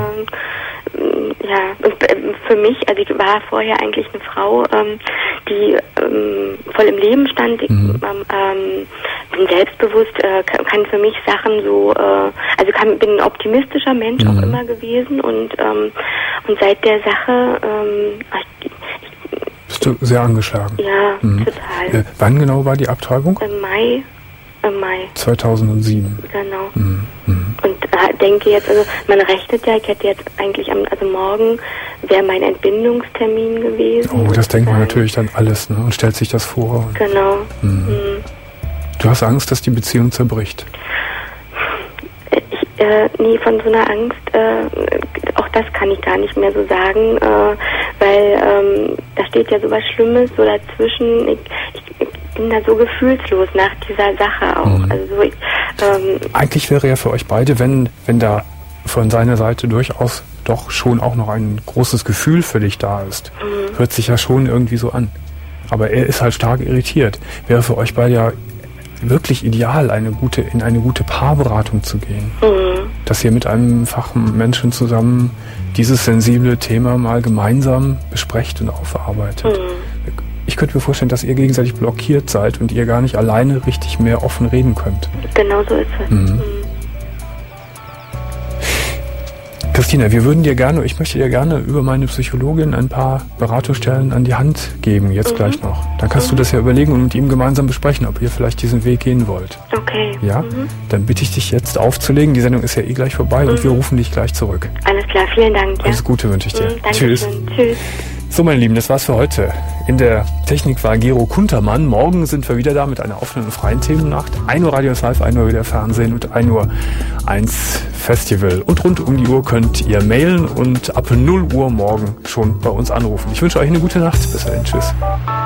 ähm, ja und für mich, also ich war vorher eigentlich eine Frau, ähm, die ähm, voll im Leben stand. Ich mhm. ähm, bin selbstbewusst, äh, kann, kann für mich Sachen so, äh, also kann, bin ein optimistischer Mensch mhm. auch immer gewesen und ähm, und seit der Sache ähm, ich, bist du sehr angeschlagen? Ja, mhm. total. Äh, wann genau war die Abtreibung? Im Mai. Im Mai. zweitausendsieben. Genau. Mhm. Mhm. Und äh, denke jetzt, also man rechnet ja, ich hätte jetzt eigentlich am, also morgen wäre mein Entbindungstermin gewesen. Oh, das denkt man natürlich dann alles, ne? Und stellt sich das vor. Genau. Mhm. Mhm. Du hast Angst, dass die Beziehung zerbricht? Ich, äh, nee, von so einer Angst, äh, auch das kann ich gar nicht mehr so sagen, äh, weil ähm, da steht ja sowas Schlimmes so dazwischen. Ich, ich, ich bin da so gefühlslos nach dieser Sache auch. Mhm. Also ich, ähm, Eigentlich wäre ja für euch beide, wenn, wenn da von seiner Seite durchaus doch schon auch noch ein großes Gefühl für dich da ist. Mhm. Hört sich ja schon irgendwie so an. Aber er ist halt stark irritiert. Wäre für euch beide ja wirklich ideal, eine gute, in eine gute Paarberatung zu gehen. Mhm. Dass ihr mit einem Fachmenschen zusammen dieses sensible Thema mal gemeinsam besprecht und aufarbeitet. Mhm. Ich könnte mir vorstellen, dass ihr gegenseitig blockiert seid und ihr gar nicht alleine richtig mehr offen reden könnt. Genau so ist es. Mhm. Christine Martina, wir würden dir gerne, ich möchte dir gerne über meine Psychologin ein paar Beratungsstellen an die Hand geben, jetzt mhm. gleich noch. Dann kannst mhm. du das ja überlegen und mit ihm gemeinsam besprechen, ob ihr vielleicht diesen Weg gehen wollt. Okay. Ja? Mhm. Dann bitte ich dich jetzt aufzulegen. Die Sendung ist ja eh gleich vorbei mhm. und wir rufen dich gleich zurück. Alles klar, vielen Dank. Ja? Alles Gute wünsche ich dir. Mhm, Tschüss. Tschüss. So, meine Lieben, das war's für heute. In der Technik war Gero Kuntermann. Morgen sind wir wieder da mit einer offenen und freien Themennacht. ein Uhr Radio Live, ein Uhr wieder Fernsehen und ein Uhr eins Festival. Und rund um die Uhr könnt ihr mailen und ab null Uhr morgen schon bei uns anrufen. Ich wünsche euch eine gute Nacht. Bis dahin. Tschüss.